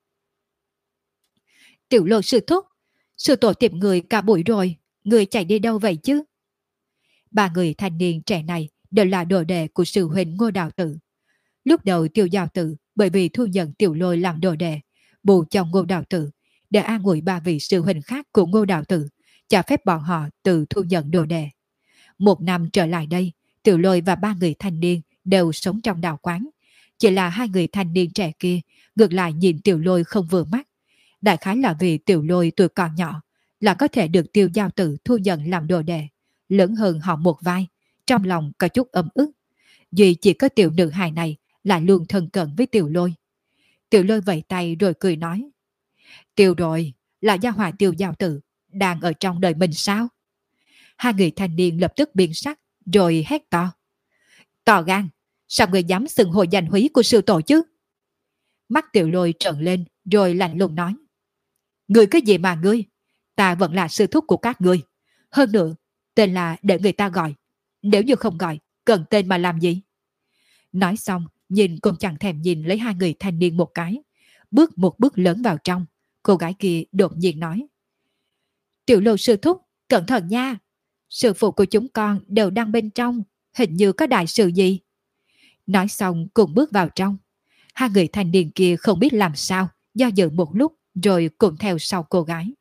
Tiểu Lôi sư thúc, sư tổ tìm người cả buổi rồi, người chạy đi đâu vậy chứ? 3 người thanh niên trẻ này đều là đồ đệ của sư huynh Ngô Đạo Tử. Lúc đầu Tiêu Giao Tử bởi vì thu nhận Tiểu Lôi làm đồ đệ, bù cho Ngô Đạo Tử, để an ủi 3 vị sư huynh khác của Ngô Đạo Tử, cho phép bọn họ tự thu nhận đồ đệ. 1 năm trở lại đây, Tiểu Lôi và 3 người thanh niên đều sống trong đạo quán. Chỉ là 2 người thanh niên trẻ kia ngược lại nhìn Tiểu Lôi không vừa mắt. Đại khái là vì Tiểu Lôi tuổi còn nhỏ, là có thể được Tiêu Giao Tử thu nhận làm đồ đệ, lớn hơn họ một vai, trong lòng có chút ấm ức. Duy chỉ có tiểu nữ hài này là luôn thân cận với Tiểu Lôi. Tiểu Lôi vẫy tay rồi cười nói: Tiểu rồi, là gia hỏa Tiểu Giao Tử đang ở trong đời mình sao? Hai người thanh niên lập tức biến sắc, rồi hét to: To gan, sao người dám xưng hồ danh húy của sư tổ chứ? Mắt Tiểu Lôi trợn lên, rồi lạnh lùng nói: Ngươi cái gì mà ngươi? Ta vẫn là sư thúc của các ngươi. Hơn nữa, tên là để người ta gọi. Nếu như không gọi, cần tên mà làm gì? Nói xong, nhìn cũng chẳng thèm nhìn lấy hai người thanh niên một cái. Bước một bước lớn vào trong, cô gái kia đột nhiên nói: Tiểu Lôi sư thúc, cẩn thận nha. Sư phụ của chúng con đều đang bên trong, hình như có đại sự gì. Nói xong cùng bước vào trong. Hai người thanh niên kia không biết làm sao, do dự một lúc rồi cùng theo sau cô gái.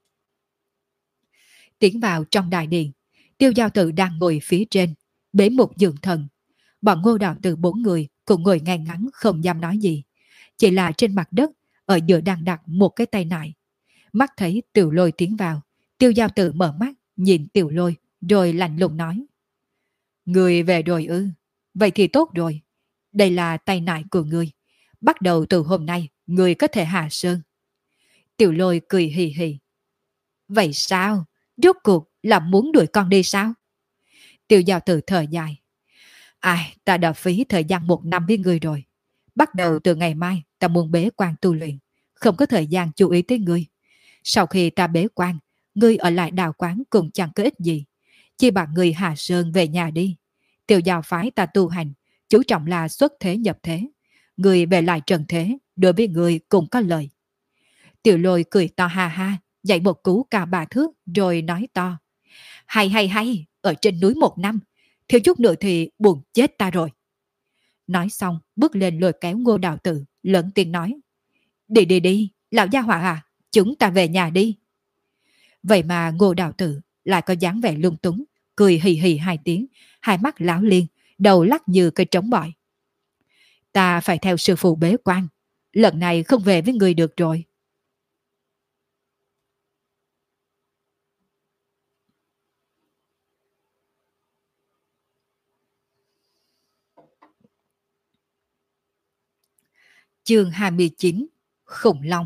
Tiến vào trong đại điện, Tiêu Giao Tử đang ngồi phía trên, bế một giường thần. Bọn Ngô Đạo Tử bốn người cùng ngồi ngay ngắn không dám nói gì. Chỉ là trên mặt đất, ở giữa đang đặt một cái tay nải. Mắt thấy Tiểu Lôi tiến vào, Tiêu Giao Tử mở mắt, nhìn Tiểu Lôi, rồi lạnh lùng nói: Người về rồi ư? Vậy thì tốt rồi. Đây là tay nải của người. Bắt đầu từ hôm nay, người có thể hạ sơn. Tiểu Lôi cười hì hì. Vậy sao? Rốt cuộc là muốn đuổi con đi sao? Tiêu Giao Tử thở dài. Ai, ta đã phí thời gian 1 năm với người rồi. Bắt đầu từ ngày mai, ta muốn bế quan tu luyện. Không có thời gian chú ý tới ngươi. Sau khi ta bế quan, ngươi ở lại đào quán cũng chẳng có ích gì. Chỉ bằng ngươi hạ sơn về nhà đi. Tiểu Giao phái ta tu hành, chú trọng là xuất thế nhập thế. Ngươi về lại trần thế, đối với ngươi cũng có lợi. Tiểu Lôi cười to ha ha, dậy một cú cao 3 thước rồi nói to: Hay hay hay, ở trên núi 1 năm, thiếu chút nữa thì buồn chết ta rồi. Nói xong bước lên lôi kéo Ngô Đạo Tử, lớn tiếng nói: Đi đi đi, lão gia hỏa à, chúng ta về nhà đi. Vậy mà Ngô Đạo Tử lại có dáng vẻ lung túng, cười hì hì 2 tiếng, hai mắt láo liên, đầu lắc như cây trống bỏi. Ta phải theo sư phụ bế quan, lần này không về với người được rồi. Chương 29: Khủng Long.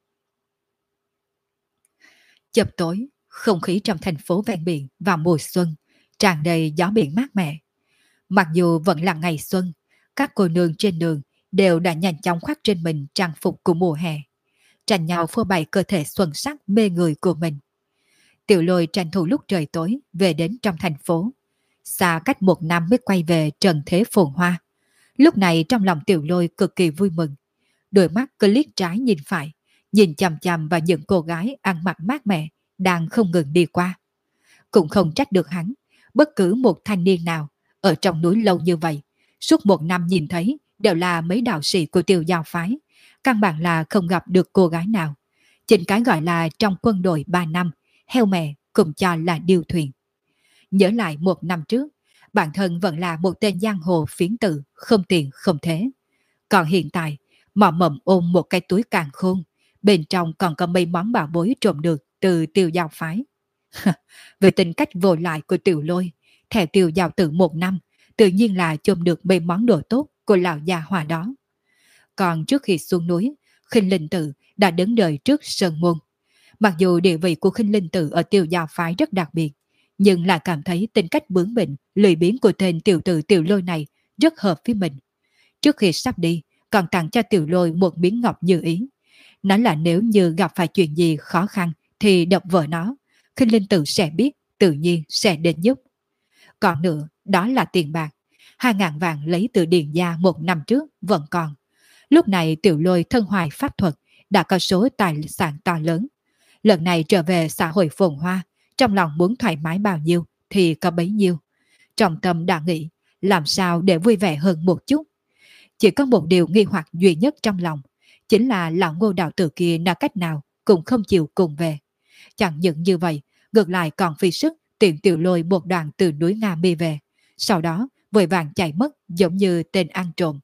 Chập tối, không khí trong thành phố ven biển vào mùa xuân tràn đầy gió biển mát mẻ. Mặc dù vẫn là ngày xuân, các cô nương trên đường đều đã nhanh chóng khoác trên mình trang phục của mùa hè, tranh nhau phô bày cơ thể xuân sắc mê người của mình. Tiểu Lôi tranh thủ lúc trời tối về đến trong thành phố, xa cách 1 năm mới quay về trần thế phồn hoa. Lúc này trong lòng Tiểu Lôi cực kỳ vui mừng, đôi mắt cứ liếc trái nhìn phải, nhìn chằm chằm vào những cô gái ăn mặc mát mẻ đang không ngừng đi qua. Cũng không trách được hắn, bất cứ một thanh niên nào ở trong núi lâu như vậy, suốt 1 năm nhìn thấy đều là mấy đạo sĩ của Tiêu Giao phái, căn bản là không gặp được cô gái nào. Chính cái gọi là trong quân đội 3 năm, heo mẹ cũng cho là điêu thuyền. Nhớ lại 1 năm trước, bản thân vẫn là một tên giang hồ phiến tử, không tiền không thế. Còn hiện tại, mò mẫm ôm một cái túi càn khôn, bên trong còn có mấy món bảo bối trộm được từ Tiêu Giao phái. Về tính cách vô lại của Tiểu Lôi, theo Tiêu Giao Tử 1 năm, tự nhiên là trộm được mấy món đồ tốt của lão già hòa đó. Còn trước khi xuống núi, Khinh Linh Tử đã đứng đợi trước sơn môn. Mặc dù địa vị của Khinh Linh Tử ở Tiêu Giao phái rất đặc biệt, nhưng lại cảm thấy tính cách bướng bỉnh, lười biếng của tên tiểu tử Tiểu Lôi này rất hợp với mình. Trước khi sắp đi, còn tặng cho Tiểu Lôi một miếng ngọc như ý. Nói là nếu như gặp phải chuyện gì khó khăn thì đập vỡ nó, Khinh Linh Tử sẽ biết, tự nhiên sẽ đến giúp. Còn nữa, đó là tiền bạc. 2.000 vàng lấy từ Điền gia 1 năm trước vẫn còn. Lúc này Tiểu Lôi thân hoài pháp thuật, đã có số tài sản to lớn. Lần này trở về xã hội phồn hoa, trong lòng muốn thoải mái bao nhiêu thì có bấy nhiêu. Trong tâm đã nghĩ, làm sao để vui vẻ hơn một chút. Chỉ có một điều nghi hoặc duy nhất trong lòng, chính là lão Ngô đạo tử kia là cách nào cũng không chịu cùng về. Chẳng những như vậy, ngược lại còn phi sức tiện Tiểu Lôi một đoàn từ núi Nga Mi về, sau đó vội vàng chạy mất giống như tên ăn trộm.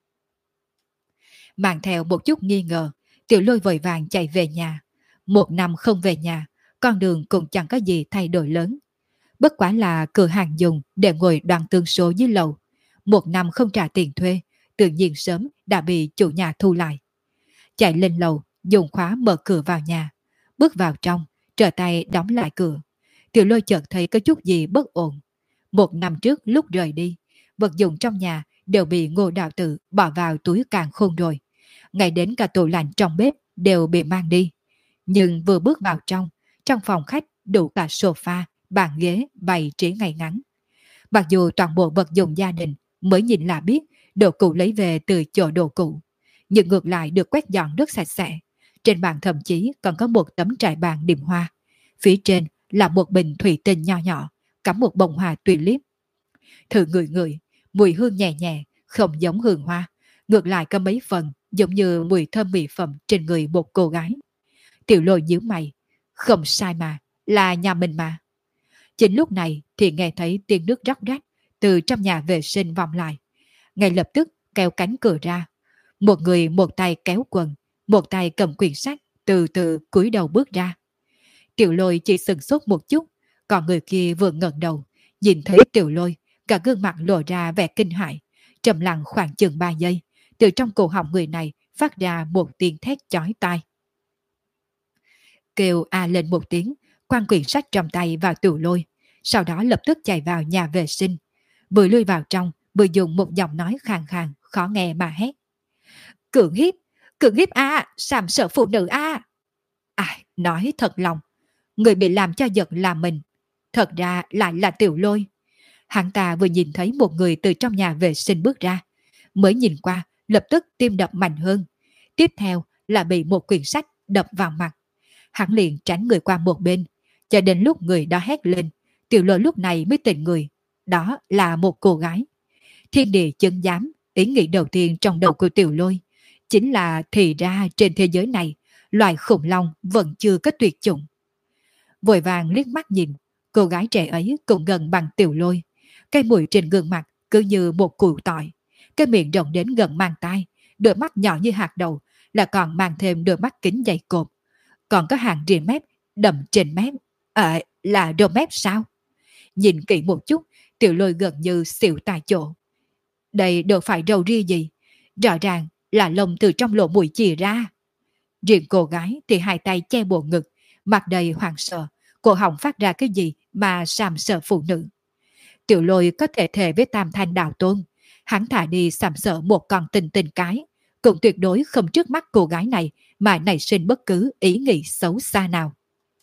Mang theo một chút nghi ngờ, Tiểu Lôi vội vàng chạy về nhà. 1 năm không về nhà, con đường cũng chẳng có gì thay đổi lớn. Bất quá là cửa hàng dùng để ngồi đoàn tương số dưới lầu. Một năm không trả tiền thuê, tự nhiên sớm đã bị chủ nhà thu lại. Chạy lên lầu, dùng khóa mở cửa vào nhà. Bước vào trong, trở tay đóng lại cửa. Tiểu Lôi chợt thấy có chút gì bất ổn. Một năm trước lúc rời đi, vật dụng trong nhà đều bị Ngô Đạo Tử bỏ vào túi càn khôn rồi. Ngay đến cả tủ lạnh trong bếp đều bị mang đi. Nhưng vừa bước vào trong phòng khách đủ cả sofa, bàn ghế bày trí ngay ngắn. Mặc dù toàn bộ vật dụng gia đình mới nhìn là biết đồ cũ lấy về từ chỗ đồ cũ, nhưng ngược lại được quét dọn rất sạch sẽ. Trên bàn thậm chí còn có một tấm trải bàn điểm hoa. Phía trên là một bình thủy tinh nho nhỏ, cắm một bông hoa tùy liếp. Thử ngửi ngửi, mùi hương nhẹ nhẹ, không giống hương hoa, ngược lại có mấy phần giống như mùi thơm mỹ phẩm trên người một cô gái. Tiểu Lôi nhíu mày, không sai mà, là nhà mình mà. Chính lúc này thì nghe thấy tiếng nước róc rách từ trong nhà vệ sinh vọng lại. Ngay lập tức kéo cánh cửa ra. Một người một tay kéo quần, một tay cầm quyển sách, từ từ cúi đầu bước ra. Tiểu Lôi chỉ sừng sốt một chút, còn người kia vừa ngẩng đầu, nhìn thấy Tiểu Lôi, cả gương mặt lộ ra vẻ kinh hãi, trầm lặng khoảng chừng 3 giây, từ trong cổ họng người này phát ra một tiếng thét chói tai. Kêu a lên một tiếng, quăng quyển sách trong tay vào Tiểu Lôi, sau đó lập tức chạy vào nhà vệ sinh. Vừa lui vào trong, vừa dùng một giọng nói khàn khàn, khó nghe mà hét. Cưỡng hiếp a, sàm sợ phụ nữ a. Ai, nói thật lòng, người bị làm cho giật là mình, thật ra lại là Tiểu Lôi. Hắn ta vừa nhìn thấy một người từ trong nhà vệ sinh bước ra, mới nhìn qua, lập tức tim đập mạnh hơn. Tiếp theo là bị một quyển sách đập vào mặt. Hắn liền tránh người qua một bên, cho đến lúc người đó hét lên, Tiểu Lôi lúc này mới tỉnh người. Đó là một cô gái. Thiên địa chân giám, ý nghĩ đầu tiên trong đầu của Tiểu Lôi chính là thì ra trên thế giới này, loài khủng long vẫn chưa có tuyệt chủng. Vội vàng liếc mắt nhìn, cô gái trẻ ấy cũng gần bằng Tiểu Lôi. Cái mũi trên gương mặt cứ như một củ tỏi, cái miệng rộng đến gần mang tai, đôi mắt nhỏ như hạt đậu, là còn mang thêm đôi mắt kính dày cộp. Còn có hàng rìa mép đậm trên mép. Là đôi mép sao? Nhìn kỹ một chút, Tiểu Lôi gần như xỉu tại chỗ. Đây đâu phải râu ria gì, rõ ràng là lông từ trong lỗ mũi chìa ra. Riêng cô gái thì hai tay che bộ ngực, mặt đầy hoảng sợ, cổ họng phát ra cái gì mà sàm sợ phụ nữ. Tiểu Lôi có thể thề với Tam Thanh Đạo Tôn, hắn thả đi sàm sợ một con tình tình cái, cũng tuyệt đối không trước mắt cô gái này mà nảy sinh bất cứ ý nghĩ xấu xa nào.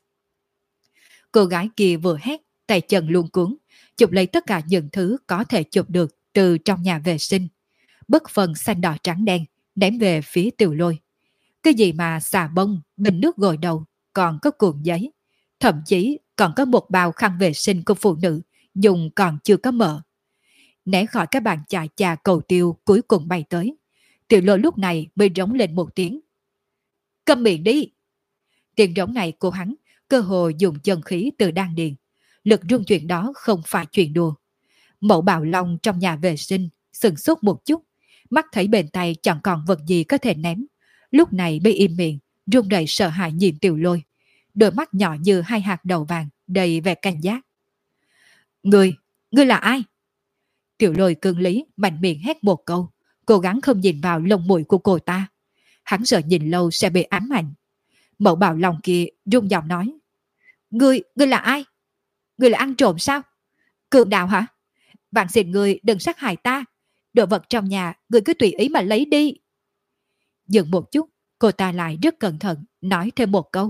Cô gái kia vừa hét, tay chân luống cuống, chụp lấy tất cả những thứ có thể chụp được từ trong nhà vệ sinh. Bất phân xanh đỏ trắng đen, ném về phía Tiểu Lôi. Cái gì mà xà bông, bình nước gội đầu, còn có cuộn giấy. Thậm chí còn có một bao khăn vệ sinh của phụ nữ, dùng còn chưa có mở. Né khỏi cái bàn chà chà cầu tiêu cuối cùng bay tới. Tiểu Lôi lúc này mới rống lên một tiếng. Câm miệng đi! Tiếng rống này của hắn cơ hồ dùng chân khí từ đan điền. Lực rung chuyển đó không phải chuyện đùa. Mẫu Bạo Long trong nhà vệ sinh sừng sốt một chút, mắt thấy bên tay chẳng còn vật gì có thể ném. Lúc này mới im miệng, run rẩy sợ hãi nhìn Tiểu Lôi. Đôi mắt nhỏ như hai hạt đậu vàng, đầy vẻ cảnh giác. Ngươi là ai? Tiểu Lôi cương lý, mạnh miệng hét một câu, cố gắng không nhìn vào lông mũi của cô ta. Hắn sợ nhìn lâu sẽ bị ám ảnh. Mẫu Bạo Long kia run giọng nói. Ngươi là ai? Ngươi là ăn trộm sao? Cường đạo hả? Vạn xin ngươi đừng sát hại ta. Đồ vật trong nhà ngươi cứ tùy ý mà lấy đi. Dừng một chút, cô ta lại rất cẩn thận nói thêm một câu.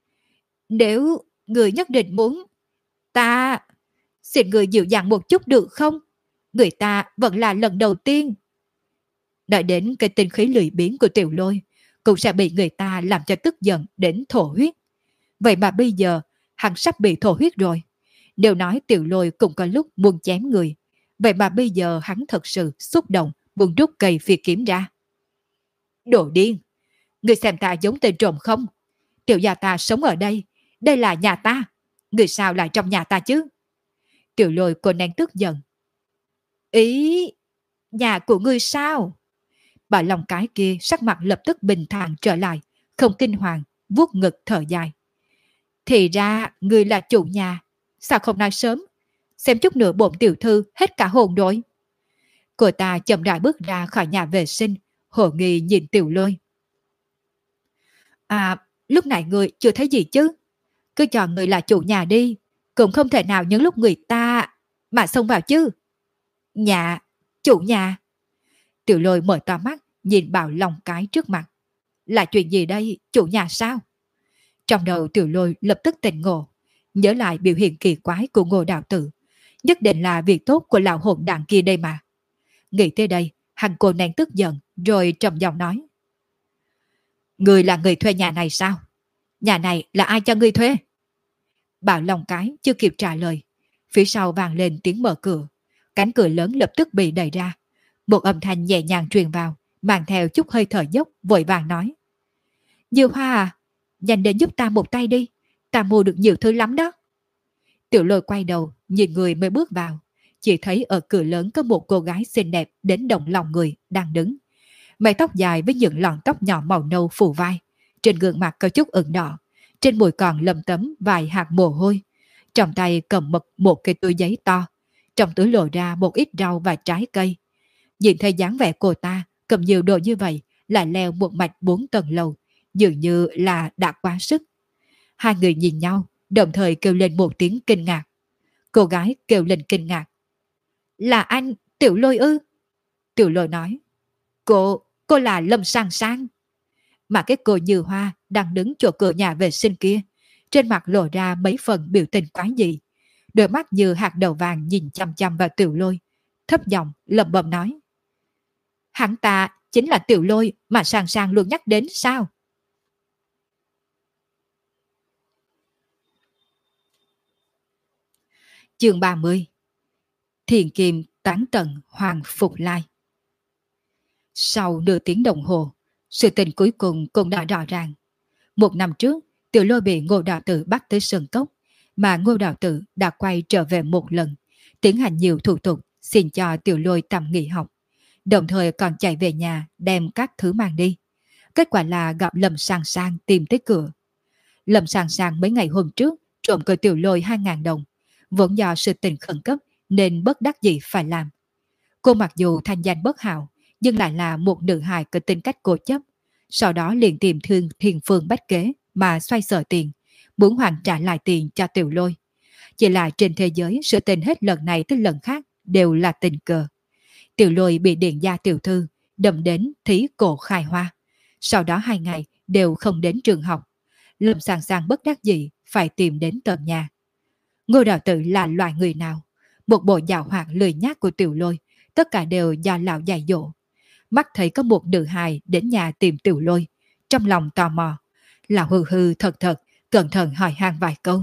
Nếu ngươi nhất định muốn, ta xin ngươi dịu dàng một chút được không? Người ta vẫn là lần đầu tiên. Đợi đến cái tinh khí lười biếng của Tiểu Lôi cũng sẽ bị người ta làm cho tức giận đến thổ huyết. Vậy mà bây giờ hắn sắp bị thổ huyết rồi. Nếu nói Tiểu Lôi cũng có lúc muốn chém người, vậy mà bây giờ hắn thật sự xúc động muốn rút cây phi kiếm ra. Đồ điên! Người xem ta giống tên trộm không? Tiểu gia ta sống ở đây, đây là nhà ta. Người sao lại trong nhà ta chứ? Tiểu Lôi cô nàng tức giận. Ý, nhà của ngươi sao? Bà lòng cái kia sắc mặt lập tức bình thản trở lại, không kinh hoàng, vuốt ngực thở dài. Thì ra ngươi là chủ nhà, sao không nói sớm, xem chút nữa bổn tiểu thư hết cả hồn rồi. Cô ta chậm rãi bước ra khỏi nhà vệ sinh, hồ nghi nhìn Tiểu Lôi. À, lúc này người chưa thấy gì chứ? Cứ cho người là chủ nhà đi, cũng không thể nào những lúc người ta mà xông vào chứ. Nhà, chủ nhà. Tiểu Lôi mở to mắt, nhìn Bảo Long cái trước mặt. Là chuyện gì đây, chủ nhà sao? Trong đầu Tiểu Lôi lập tức tỉnh ngộ, nhớ lại biểu hiện kỳ quái của Ngô Đạo Tử. Nhất định là việc tốt của lão hồn đảng kia đây mà. Nghĩ tới đây, hắn cô nàng tức giận, rồi trầm giọng nói. Người là người thuê nhà này sao? Nhà này là ai cho ngươi thuê? Bảo Long cái chưa kịp trả lời. Phía sau vang lên tiếng mở cửa. Cánh cửa lớn lập tức bị đẩy ra. Một âm thanh nhẹ nhàng truyền vào, mang theo chút hơi thở dốc, vội vàng nói. Diệu Hoa à, nhanh đến giúp ta một tay đi. Ta mua được nhiều thứ lắm đó. Tiểu Lôi quay đầu, nhìn người mới bước vào. Chỉ thấy ở cửa lớn có một cô gái xinh đẹp đến động lòng người đang đứng. Mái tóc dài với những lọn tóc nhỏ màu nâu phủ vai. Trên gương mặt có chút ửng đỏ. Trên mũi còn lấm tấm vài hạt mồ hôi. Trong tay cầm một cái túi giấy to. Trong túi lộ ra một ít rau và trái cây. Nhìn thấy dáng vẻ cô ta cầm nhiều đồ như vậy, lại leo một mạch 4 tầng lầu, dường như là đã quá sức. Hai người nhìn nhau, đồng thời kêu lên một tiếng kinh ngạc. Cô gái kêu lên kinh ngạc. Là anh, Tiểu Lôi ư? Tiểu Lôi nói. Cô là Lâm Sang Sang. Mà cái cô Như Hoa đang đứng chỗ cửa nhà vệ sinh kia, trên mặt lộ ra mấy phần biểu tình quái dị. Đôi mắt như hạt đậu vàng nhìn chăm chăm vào Tiểu Lôi, thấp giọng lẩm bẩm nói. Hắn ta chính là Tiểu Lôi mà Sang Sang luôn nhắc đến sao? Chương 30. Thiền Kim tán tận Hoàng Phục Lai. Sau nửa tiếng đồng hồ, sự tình cuối cùng cũng đã rõ ràng. Một năm trước, Tiểu Lôi bị Ngô Đạo Tử bắt tới Sơn Cốc, mà Ngô Đạo Tử đã quay trở về một lần, tiến hành nhiều thủ tục xin cho Tiểu Lôi tạm nghỉ học, đồng thời còn chạy về nhà đem các thứ mang đi. Kết quả là gặp Lâm Sang Sang tìm tới cửa. Lâm Sang Sang mấy ngày hôm trước trộm của Tiểu Lôi 2.000 đồng, vốn do sự tình khẩn cấp nên bất đắc dĩ phải làm. Cô mặc dù thanh danh bất hảo, nhưng lại là một nữ hài có tính cách cố chấp. Sau đó liền tìm thương Thiền Phương Bách Kế mà xoay sở tiền, muốn hoàn trả lại tiền cho Tiểu Lôi. Chỉ là trên thế giới, sự tình hết lần này tới lần khác đều là tình cờ. Tiểu Lôi bị điện gia tiểu thư đâm đến thí cổ khai hoa. Sau đó 2 ngày đều không đến trường học. Lâm Sang Sang bất đắc dĩ phải tìm đến tận nhà. Ngô Đạo Tử là loại người nào? Một bộ giàu hoạt lười nhác của Tiểu Lôi, tất cả đều do lão dạy dỗ. Mắt thấy có một nữ hài đến nhà tìm Tiểu Lôi, trong lòng tò mò, lão hừ hừ thật thật, cẩn thận hỏi han vài câu.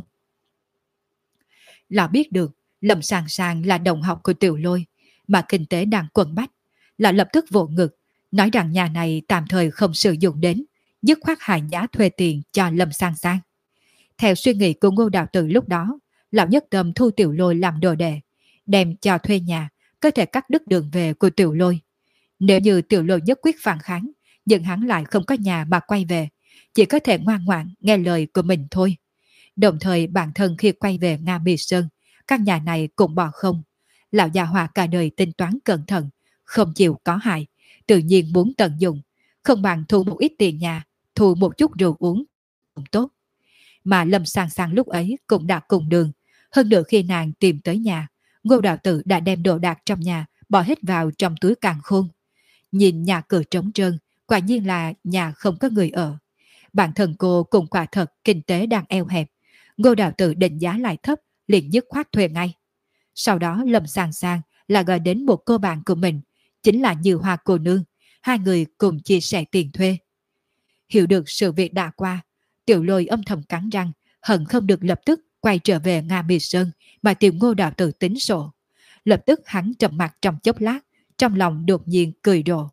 Lão biết được Lâm Sang Sang là đồng học của Tiểu Lôi, mà kinh tế đang quần bách. Lão lập tức vỗ ngực, nói rằng nhà này tạm thời không sử dụng đến, dứt khoát hạ giá thuê tiền cho Lâm Sang Sang. Theo suy nghĩ của Ngô Đạo Tử lúc đó, lão nhất tâm thu Tiểu Lôi làm đồ đệ, đem cho thuê nhà, có thể cắt đứt đường về của Tiểu Lôi. Nếu như Tiểu Lôi nhất quyết phản kháng, nhưng hắn lại không có nhà mà quay về, chỉ có thể ngoan ngoãn nghe lời của mình thôi. Đồng thời bản thân khi quay về Nga Mi Sơn, căn nhà này cũng bỏ không. Lão già Hòa cả đời tính toán cẩn thận, không chịu có hại, tự nhiên muốn tận dụng, không bằng thu một ít tiền nhà, thu một chút rượu uống cũng tốt. Mà Lâm Sang Sang lúc ấy cũng đã cùng đường. Hơn nữa khi nàng tìm tới nhà, Ngô Đạo Tử đã đem đồ đạc trong nhà bỏ hết vào trong túi càn khôn. Nhìn nhà cửa trống trơn, quả nhiên là nhà không có người ở. Bản thân cô cũng quả thật kinh tế đang eo hẹp. Ngô Đạo Tử định giá lại thấp, liền dứt khoát thuê ngay. Sau đó Lâm Sang Sang là gọi đến một cô bạn của mình, chính là Như Hoa cô nương. Hai người cùng chia sẻ tiền thuê. Hiểu được sự việc đã qua, Tiểu Lôi âm thầm cắn răng, hận không được lập tức quay trở về Nga Mi Sơn mà tìm Ngô Đạo Tử tính sổ. Lập tức hắn trầm mặt trong chốc lát, trong lòng đột nhiên cười rộ.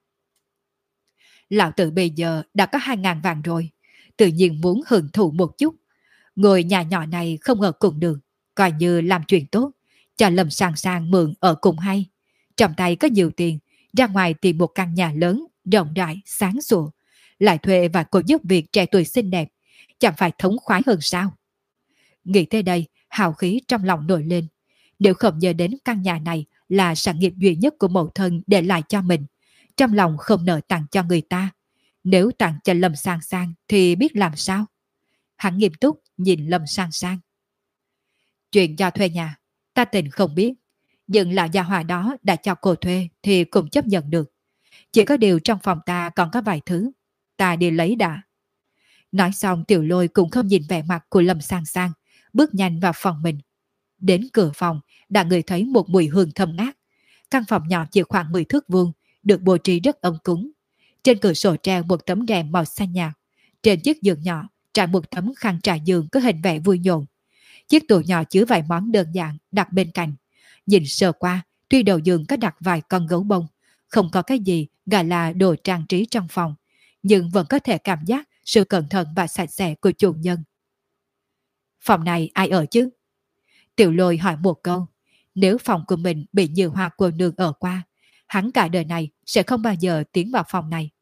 Lão Tử bây giờ đã có 2.000 vàng rồi, tự nhiên muốn hưởng thụ một chút. Ngôi nhà nhỏ này không ở cùng đường, coi như làm chuyện tốt, cho Lâm Sang Sang mượn ở cùng hay. Trong tay có nhiều tiền, ra ngoài tìm một căn nhà lớn, rộng rãi, sáng sủa, lại thuê và cô giúp việc trẻ tuổi xinh đẹp, chẳng phải thống khoái hơn sao? Nghĩ tới đây, hào khí trong lòng nổi lên. Nếu không nhớ đến căn nhà này là sản nghiệp duy nhất của mẫu thân để lại cho mình, trong lòng không nỡ tặng cho người ta. Nếu tặng cho Lâm Sang Sang thì biết làm sao? Hắn nghiêm túc nhìn Lâm Sang Sang. Chuyện cho thuê nhà, ta tình không biết. Nhưng lão gia hỏa đó đã cho cô thuê thì cũng chấp nhận được. Chỉ có điều trong phòng ta còn có vài thứ. Ta đi lấy đã. Nói xong Tiểu Lôi cũng không nhìn vẻ mặt của Lâm Sang Sang, bước nhanh vào phòng mình. Đến cửa phòng, đã ngửi thấy một mùi hương thơm ngát. Căn phòng nhỏ chỉ khoảng 10 thước vuông, được bố trí rất ấm cúng. Trên cửa sổ treo một tấm rèm màu xanh nhạt. Trên chiếc giường nhỏ trải một tấm khăn trải giường có hình vẽ vui nhộn. Chiếc tủ nhỏ chứa vài món đơn giản đặt bên cạnh. Nhìn sơ qua, tuy đầu giường có đặt vài con gấu bông, không có cái gì gọi là đồ trang trí trong phòng, nhưng vẫn có thể cảm giác sự cẩn thận và sạch sẽ của chủ nhân. Phòng này ai ở chứ? Tiểu Lôi hỏi một câu. Nếu phòng của mình bị nhiều hoa cô nương ở qua, hắn cả đời này sẽ không bao giờ tiến vào phòng này.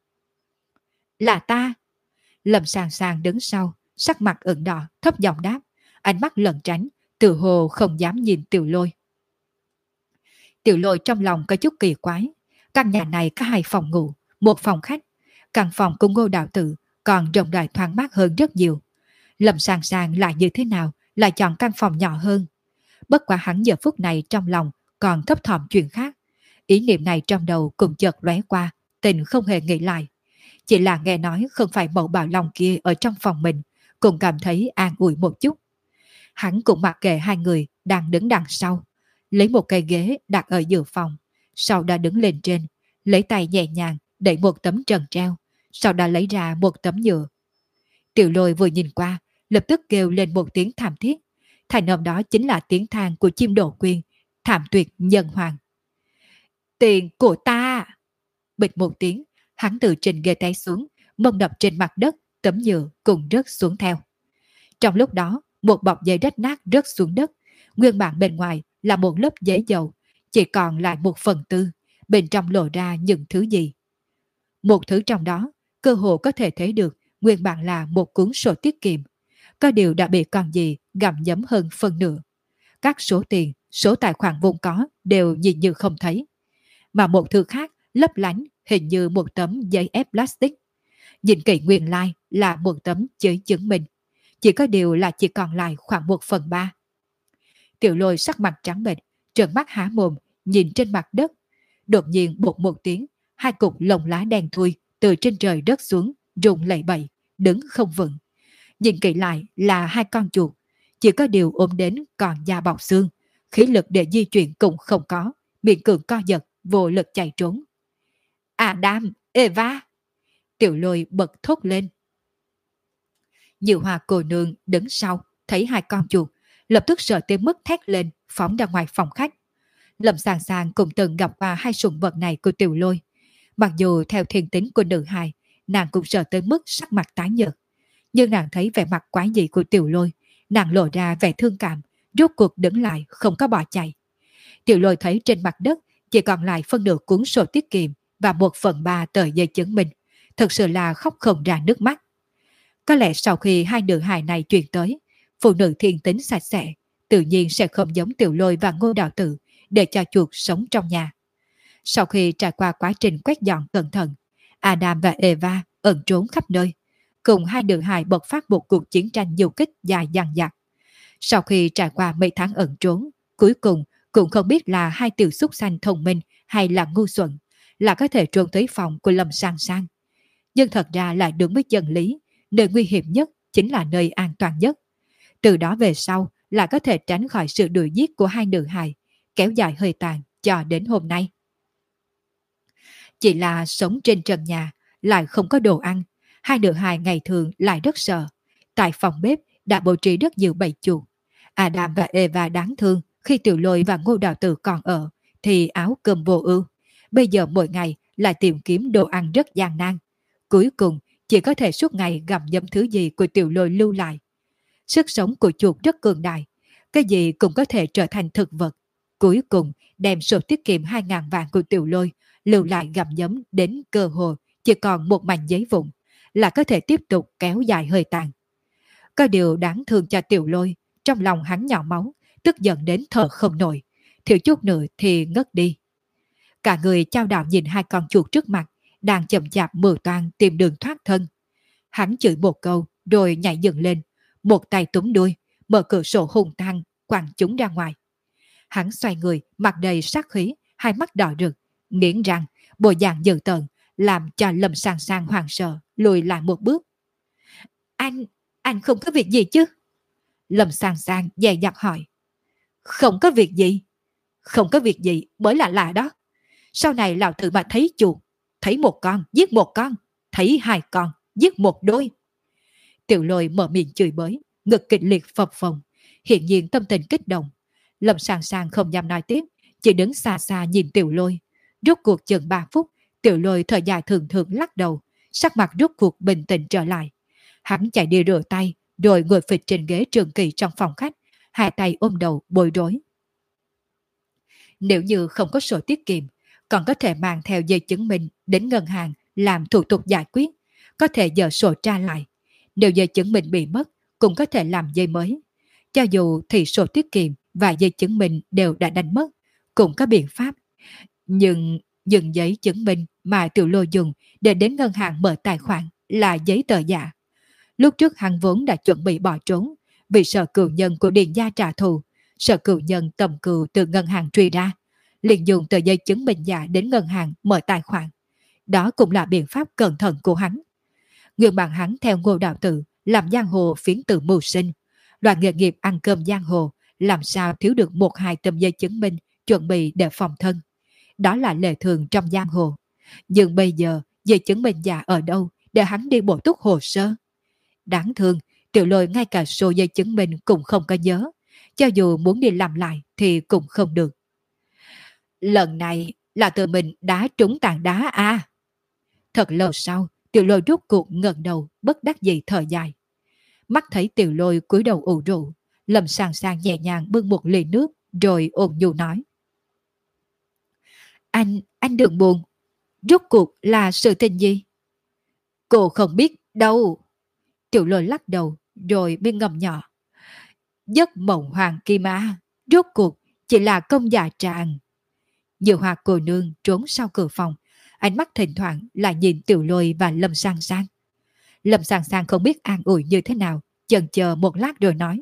Là ta. Lâm Sàng Sàng đứng sau, sắc mặt ửng đỏ, thấp giọng đáp, ánh mắt lẩn tránh, tự hồ không dám nhìn Tiểu Lôi. Tiểu Lôi trong lòng có chút kỳ quái. Căn nhà này có 2 phòng ngủ, 1 phòng khách. Căn phòng của Ngô Đạo Tử còn rộng rãi thoáng mát hơn rất nhiều. Lâm Sàng Sàng lại như thế nào lại chọn căn phòng nhỏ hơn? Bất quá hắn giờ phút này trong lòng còn thấp thỏm chuyện khác. Ý niệm này trong đầu cùng chợt lóe qua, tình không hề nghĩ lại. Chỉ là nghe nói không phải mẫu Bảo Long kia ở trong phòng mình, cũng cảm thấy an ủi một chút. Hắn cũng mặc kệ 2 người đang đứng đằng sau, lấy một cây ghế đặt ở giữa phòng, sau đó đứng lên trên, lấy tay nhẹ nhàng đẩy một tấm trần treo, sau đó lấy ra một tấm nhựa. Tiểu Lôi vừa nhìn qua, lập tức kêu lên một tiếng thảm thiết. Thành âm đó chính là tiếng than của chim đổ quyên, thảm tuyệt nhân hoàng. Tiền của ta! Bịch một tiếng, hắn từ trên ghế té xuống, mông đập trên mặt đất, tấm nhựa cùng rớt xuống theo. Trong lúc đó, một bọc giấy rách nát rớt xuống đất, nguyên bản bên ngoài là một lớp giấy dầu, chỉ còn lại 1/4, bên trong lộ ra những thứ gì. Một thứ trong đó, cơ hồ có thể thấy được nguyên bản là một cuốn sổ tiết kiệm, có điều đã bị con gì gặm nhấm hơn phân nửa. Các số tiền, số tài khoản vốn có đều nhìn như không thấy. Mà một thứ khác lấp lánh hình như một tấm giấy ép plastic. Nhìn kỹ nguyên lai là một tấm giấy chứng minh. Chỉ có điều là chỉ còn lại khoảng 1/3. Tiểu Lôi sắc mặt trắng bệch, trợn mắt há mồm, nhìn trên mặt đất. Đột nhiên bột một tiếng, 2 cục lông lá đen thui từ trên trời rớt xuống, rung lẩy bẩy, đứng không vững. Nhìn kỹ lại là 2 con chuột, chỉ có điều ôm đến còn da bọc xương, khí lực để di chuyển cũng không có, miệng cường co giật, vô lực chạy trốn. Adam, Eva! Tiểu Lôi bật thốt lên. Nhiều Hoa cô nương đứng sau, thấy 2 con chuột, lập tức sợ tới mức thét lên, phóng ra ngoài phòng khách. Lâm Sàng Sàng cũng từng gặp qua 2 sủng vật này của Tiểu Lôi. Mặc dù theo thiên tính của nữ hài, nàng cũng sợ tới mức sắc mặt tái nhợt. Nhưng nàng thấy vẻ mặt quái dị của Tiểu Lôi, nàng lộ ra vẻ thương cảm, rốt cuộc đứng lại không có bỏ chạy. Tiểu Lôi thấy trên mặt đất chỉ còn lại phân nửa cuốn sổ tiết kiệm và 1/3 tờ giấy chứng minh, thật sự là khóc không ra nước mắt. Có lẽ sau khi 2 nữ hài này chuyển tới, phụ nữ thiên tính sạch sẽ, tự nhiên sẽ không giống Tiểu Lôi và Ngô Đạo Tử để cho chuột sống trong nhà. Sau khi trải qua quá trình quét dọn cẩn thận, Adam và Eva ẩn trốn khắp nơi, cùng 2 nữ hài bộc phát một cuộc chiến tranh du kích dài dằng dặc. Sau khi trải qua mấy tháng ẩn trốn, cuối cùng cũng không biết là 2 tiểu xúc xanh thông minh hay là ngu xuẩn, là có thể trốn tới phòng của Lâm Sang Sang. Nhưng thật ra lại đúng với chân lý, nơi nguy hiểm nhất chính là nơi an toàn nhất. Từ đó về sau là có thể tránh khỏi sự đuổi giết của 2 nữ hài, kéo dài hơi tàn cho đến hôm nay. Chỉ là sống trên trần nhà, lại không có đồ ăn, 2 nữ hài ngày thường lại rất sợ. Tại phòng bếp đã bố trí rất nhiều bầy chuột. Adam và Eva đáng thương, khi Tiểu Lôi và Ngô Đạo Tử còn ở thì áo cơm vô ưu. Bây giờ mỗi ngày lại tìm kiếm đồ ăn rất gian nan. Cuối cùng chỉ có thể suốt ngày gặm nhấm thứ gì của Tiểu Lôi lưu lại. Sức sống của chuột rất cường đại, cái gì cũng có thể trở thành thực vật. Cuối cùng đem sổ tiết kiệm 2.000 vạn của Tiểu Lôi lưu lại gặm nhấm đến cơ hồ chỉ còn một mảnh giấy vụn, là có thể tiếp tục kéo dài hơi tàn. Có điều đáng thương cho Tiểu Lôi, trong lòng hắn nhỏ máu, tức giận đến thở không nổi, thiếu chút nữa thì ngất đi. Cả người chao đảo nhìn hai con chuột trước mặt, đang chậm chạp mưu toan tìm đường thoát thân. Hắn chửi một câu, rồi nhảy dựng lên, một tay túm đuôi, mở cửa sổ hung hăng, quăng chúng ra ngoài. Hắn xoay người, mặt đầy sát khí, hai mắt đỏ rực, nghiến răng, bộ dạng dữ tợn, làm cho Lâm Sang Sang hoảng sợ, lùi lại một bước. Anh không có việc gì chứ? Lâm Sang Sang dè dặt hỏi. Không có việc gì? Không có việc gì mới là lạ đó. Sau này lão tử mà thấy chuột, thấy một con, giết một con, thấy hai con, giết một đôi. Tiểu Lôi mở miệng chửi bới, ngực kịch liệt phập phồng, hiện nhiên tâm tình kích động. Lâm Sang Sang không dám nói tiếp, chỉ đứng xa xa nhìn Tiểu Lôi. Rốt cuộc chừng 3 phút, Tiểu Lôi thời dài thường thường lắc đầu, sắc mặt rốt cuộc bình tĩnh trở lại. Hắn chạy đi rửa tay, rồi ngồi phịch trên ghế trường kỳ trong phòng khách, hai tay ôm đầu bối rối. Nếu như không có sổ tiết kiệm, còn có thể mang theo giấy chứng minh đến ngân hàng làm thủ tục giải quyết, có thể dỡ sổ tra lại. Nếu giấy chứng minh bị mất, cũng có thể làm giấy mới. Cho dù thì sổ tiết kiệm và giấy chứng minh đều đã đánh mất, cũng có biện pháp. Nhưng dừng giấy chứng minh mà Tiểu Lôi dùng để đến ngân hàng mở tài khoản là giấy tờ giả. Lúc trước hắn vốn đã chuẩn bị bỏ trốn, vì sợ cựu nhân của Điền gia trả thù, sợ cựu nhân tầm cựu từ ngân hàng truy ra, liền dùng tờ giấy chứng minh giả đến ngân hàng mở tài khoản. Đó cũng là biện pháp cẩn thận của hắn. Nguyên bản hắn theo Ngô Đạo Tử làm giang hồ phiến từ mưu sinh, loại nghề nghiệp ăn cơm giang hồ làm sao thiếu được 1-2 tấm giấy chứng minh chuẩn bị để phòng thân. Đó là lệ thường trong giang hồ. Nhưng bây giờ giấy chứng minh giả ở đâu để hắn đi bổ túc hồ sơ? Đáng thương, Tiểu Lôi ngay cả số giấy chứng minh cũng không có nhớ, cho dù muốn đi làm lại thì cũng không được. Lần này là tự mình đá trúng tảng đá à? Thật lâu sau, Tiểu Lôi rút cuộc ngẩng đầu, bất đắc dĩ thở dài. Mắt thấy Tiểu Lôi cúi đầu ủ rũ, Lâm Sang Sang nhẹ nhàng bưng một ly nước, rồi ôn nhu nói. Anh đừng buồn. Rốt cuộc là sự tình gì? Cô không biết đâu. Tiểu Lôi lắc đầu, rồi biên ngầm nhỏ. Giấc mộng hoàng kim á, rốt cuộc chỉ là công giả trạng. Nhiều Hoa cô nương trốn sau cửa phòng, ánh mắt thỉnh thoảng lại nhìn Tiểu Lôi và Lâm Sang Sang. Lâm Sang Sang không biết an ủi như thế nào, chần chờ một lát rồi nói.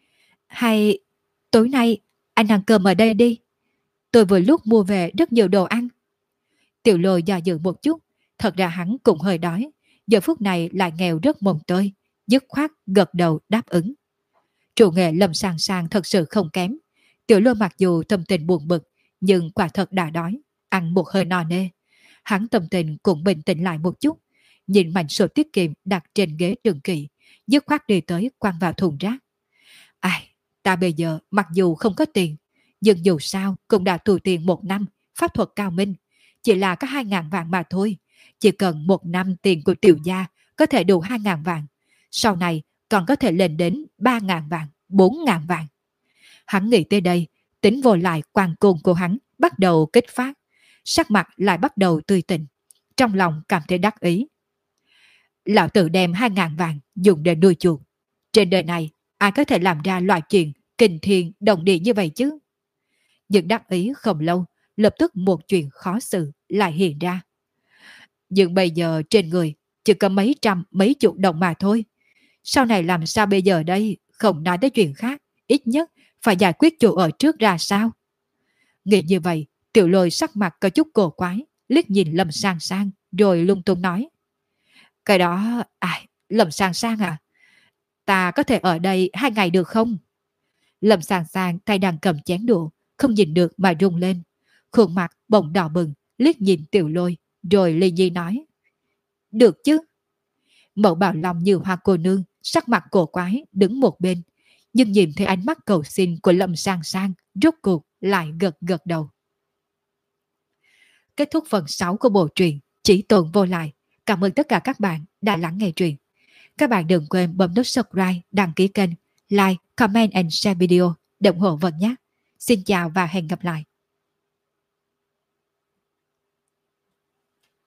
Hay tối nay anh ăn cơm ở đây đi. Tôi vừa lúc mua về rất nhiều đồ ăn. Tiểu Lôi do dự một chút, thật ra hắn cũng hơi đói, giờ phút này lại nghèo rất mồng tơi, dứt khoát gật đầu đáp ứng. Chủ nghệ Lâm Sang Sang thật sự không kém. Tiểu Lôi mặc dù tâm tình buồn bực, nhưng quả thật đã đói, ăn một hơi no nê. Hắn tâm tình cũng bình tĩnh lại một chút, nhìn mảnh sổ tiết kiệm đặt trên ghế trường kỷ, dứt khoát đi tới quăng vào thùng rác. Ai, ta bây giờ mặc dù không có tiền, nhưng dù sao cũng đã tu tiền 1 năm, pháp thuật cao minh, chỉ là có 2.000 vạn mà thôi. Chỉ cần 1 năm tiền của Tiểu gia có thể đủ 2.000 vạn, sau này còn có thể lên đến 3.000 vạn, 4.000 vạn. Hắn nghĩ tới đây, tính vô lại quan côn của hắn bắt đầu kích phát, sắc mặt lại bắt đầu tươi tỉnh, trong lòng cảm thấy đắc ý. Lão tử đem 2.000 vạn dùng để nuôi chuột. Trên đời này ai có thể làm ra loại chuyện kinh thiên động địa như vậy chứ? Nhưng đắc ý không lâu, lập tức một chuyện khó xử lại hiện ra. Nhưng bây giờ trên người chỉ có mấy trăm mấy chục đồng mà thôi. Sau này làm sao bây giờ đây? Không nói tới chuyện khác, ít nhất phải giải quyết chỗ ở trước ra sao? Nghĩ như vậy, Tiểu Lôi sắc mặt có chút cổ quái, liếc nhìn Lâm Sang Sang rồi lung tung nói. Cái đó, Lâm Sang Sang à? Ta có thể ở đây 2 ngày được không? Lâm Sang Sang tay đang cầm chén đũa, không nhìn được mà rung lên. Khuôn mặt bỗng đỏ bừng, liếc nhìn Tiểu Lôi, rồi ly nhi nói. Được chứ? Mẫu Bảo Long như Hoa cô nương, sắc mặt cổ quái, đứng một bên. Nhưng nhìn thấy ánh mắt cầu xin của Lâm Sang Sang, rốt cuộc lại gật gật đầu. Kết thúc phần 6 của bộ truyện Chỉ Tồn Vô Lại. Cảm ơn tất cả các bạn đã lắng nghe truyện. Các bạn đừng quên bấm nút subscribe, đăng ký kênh, like, comment and share video để ủng hộ Vân nhé. Xin chào và hẹn gặp lại.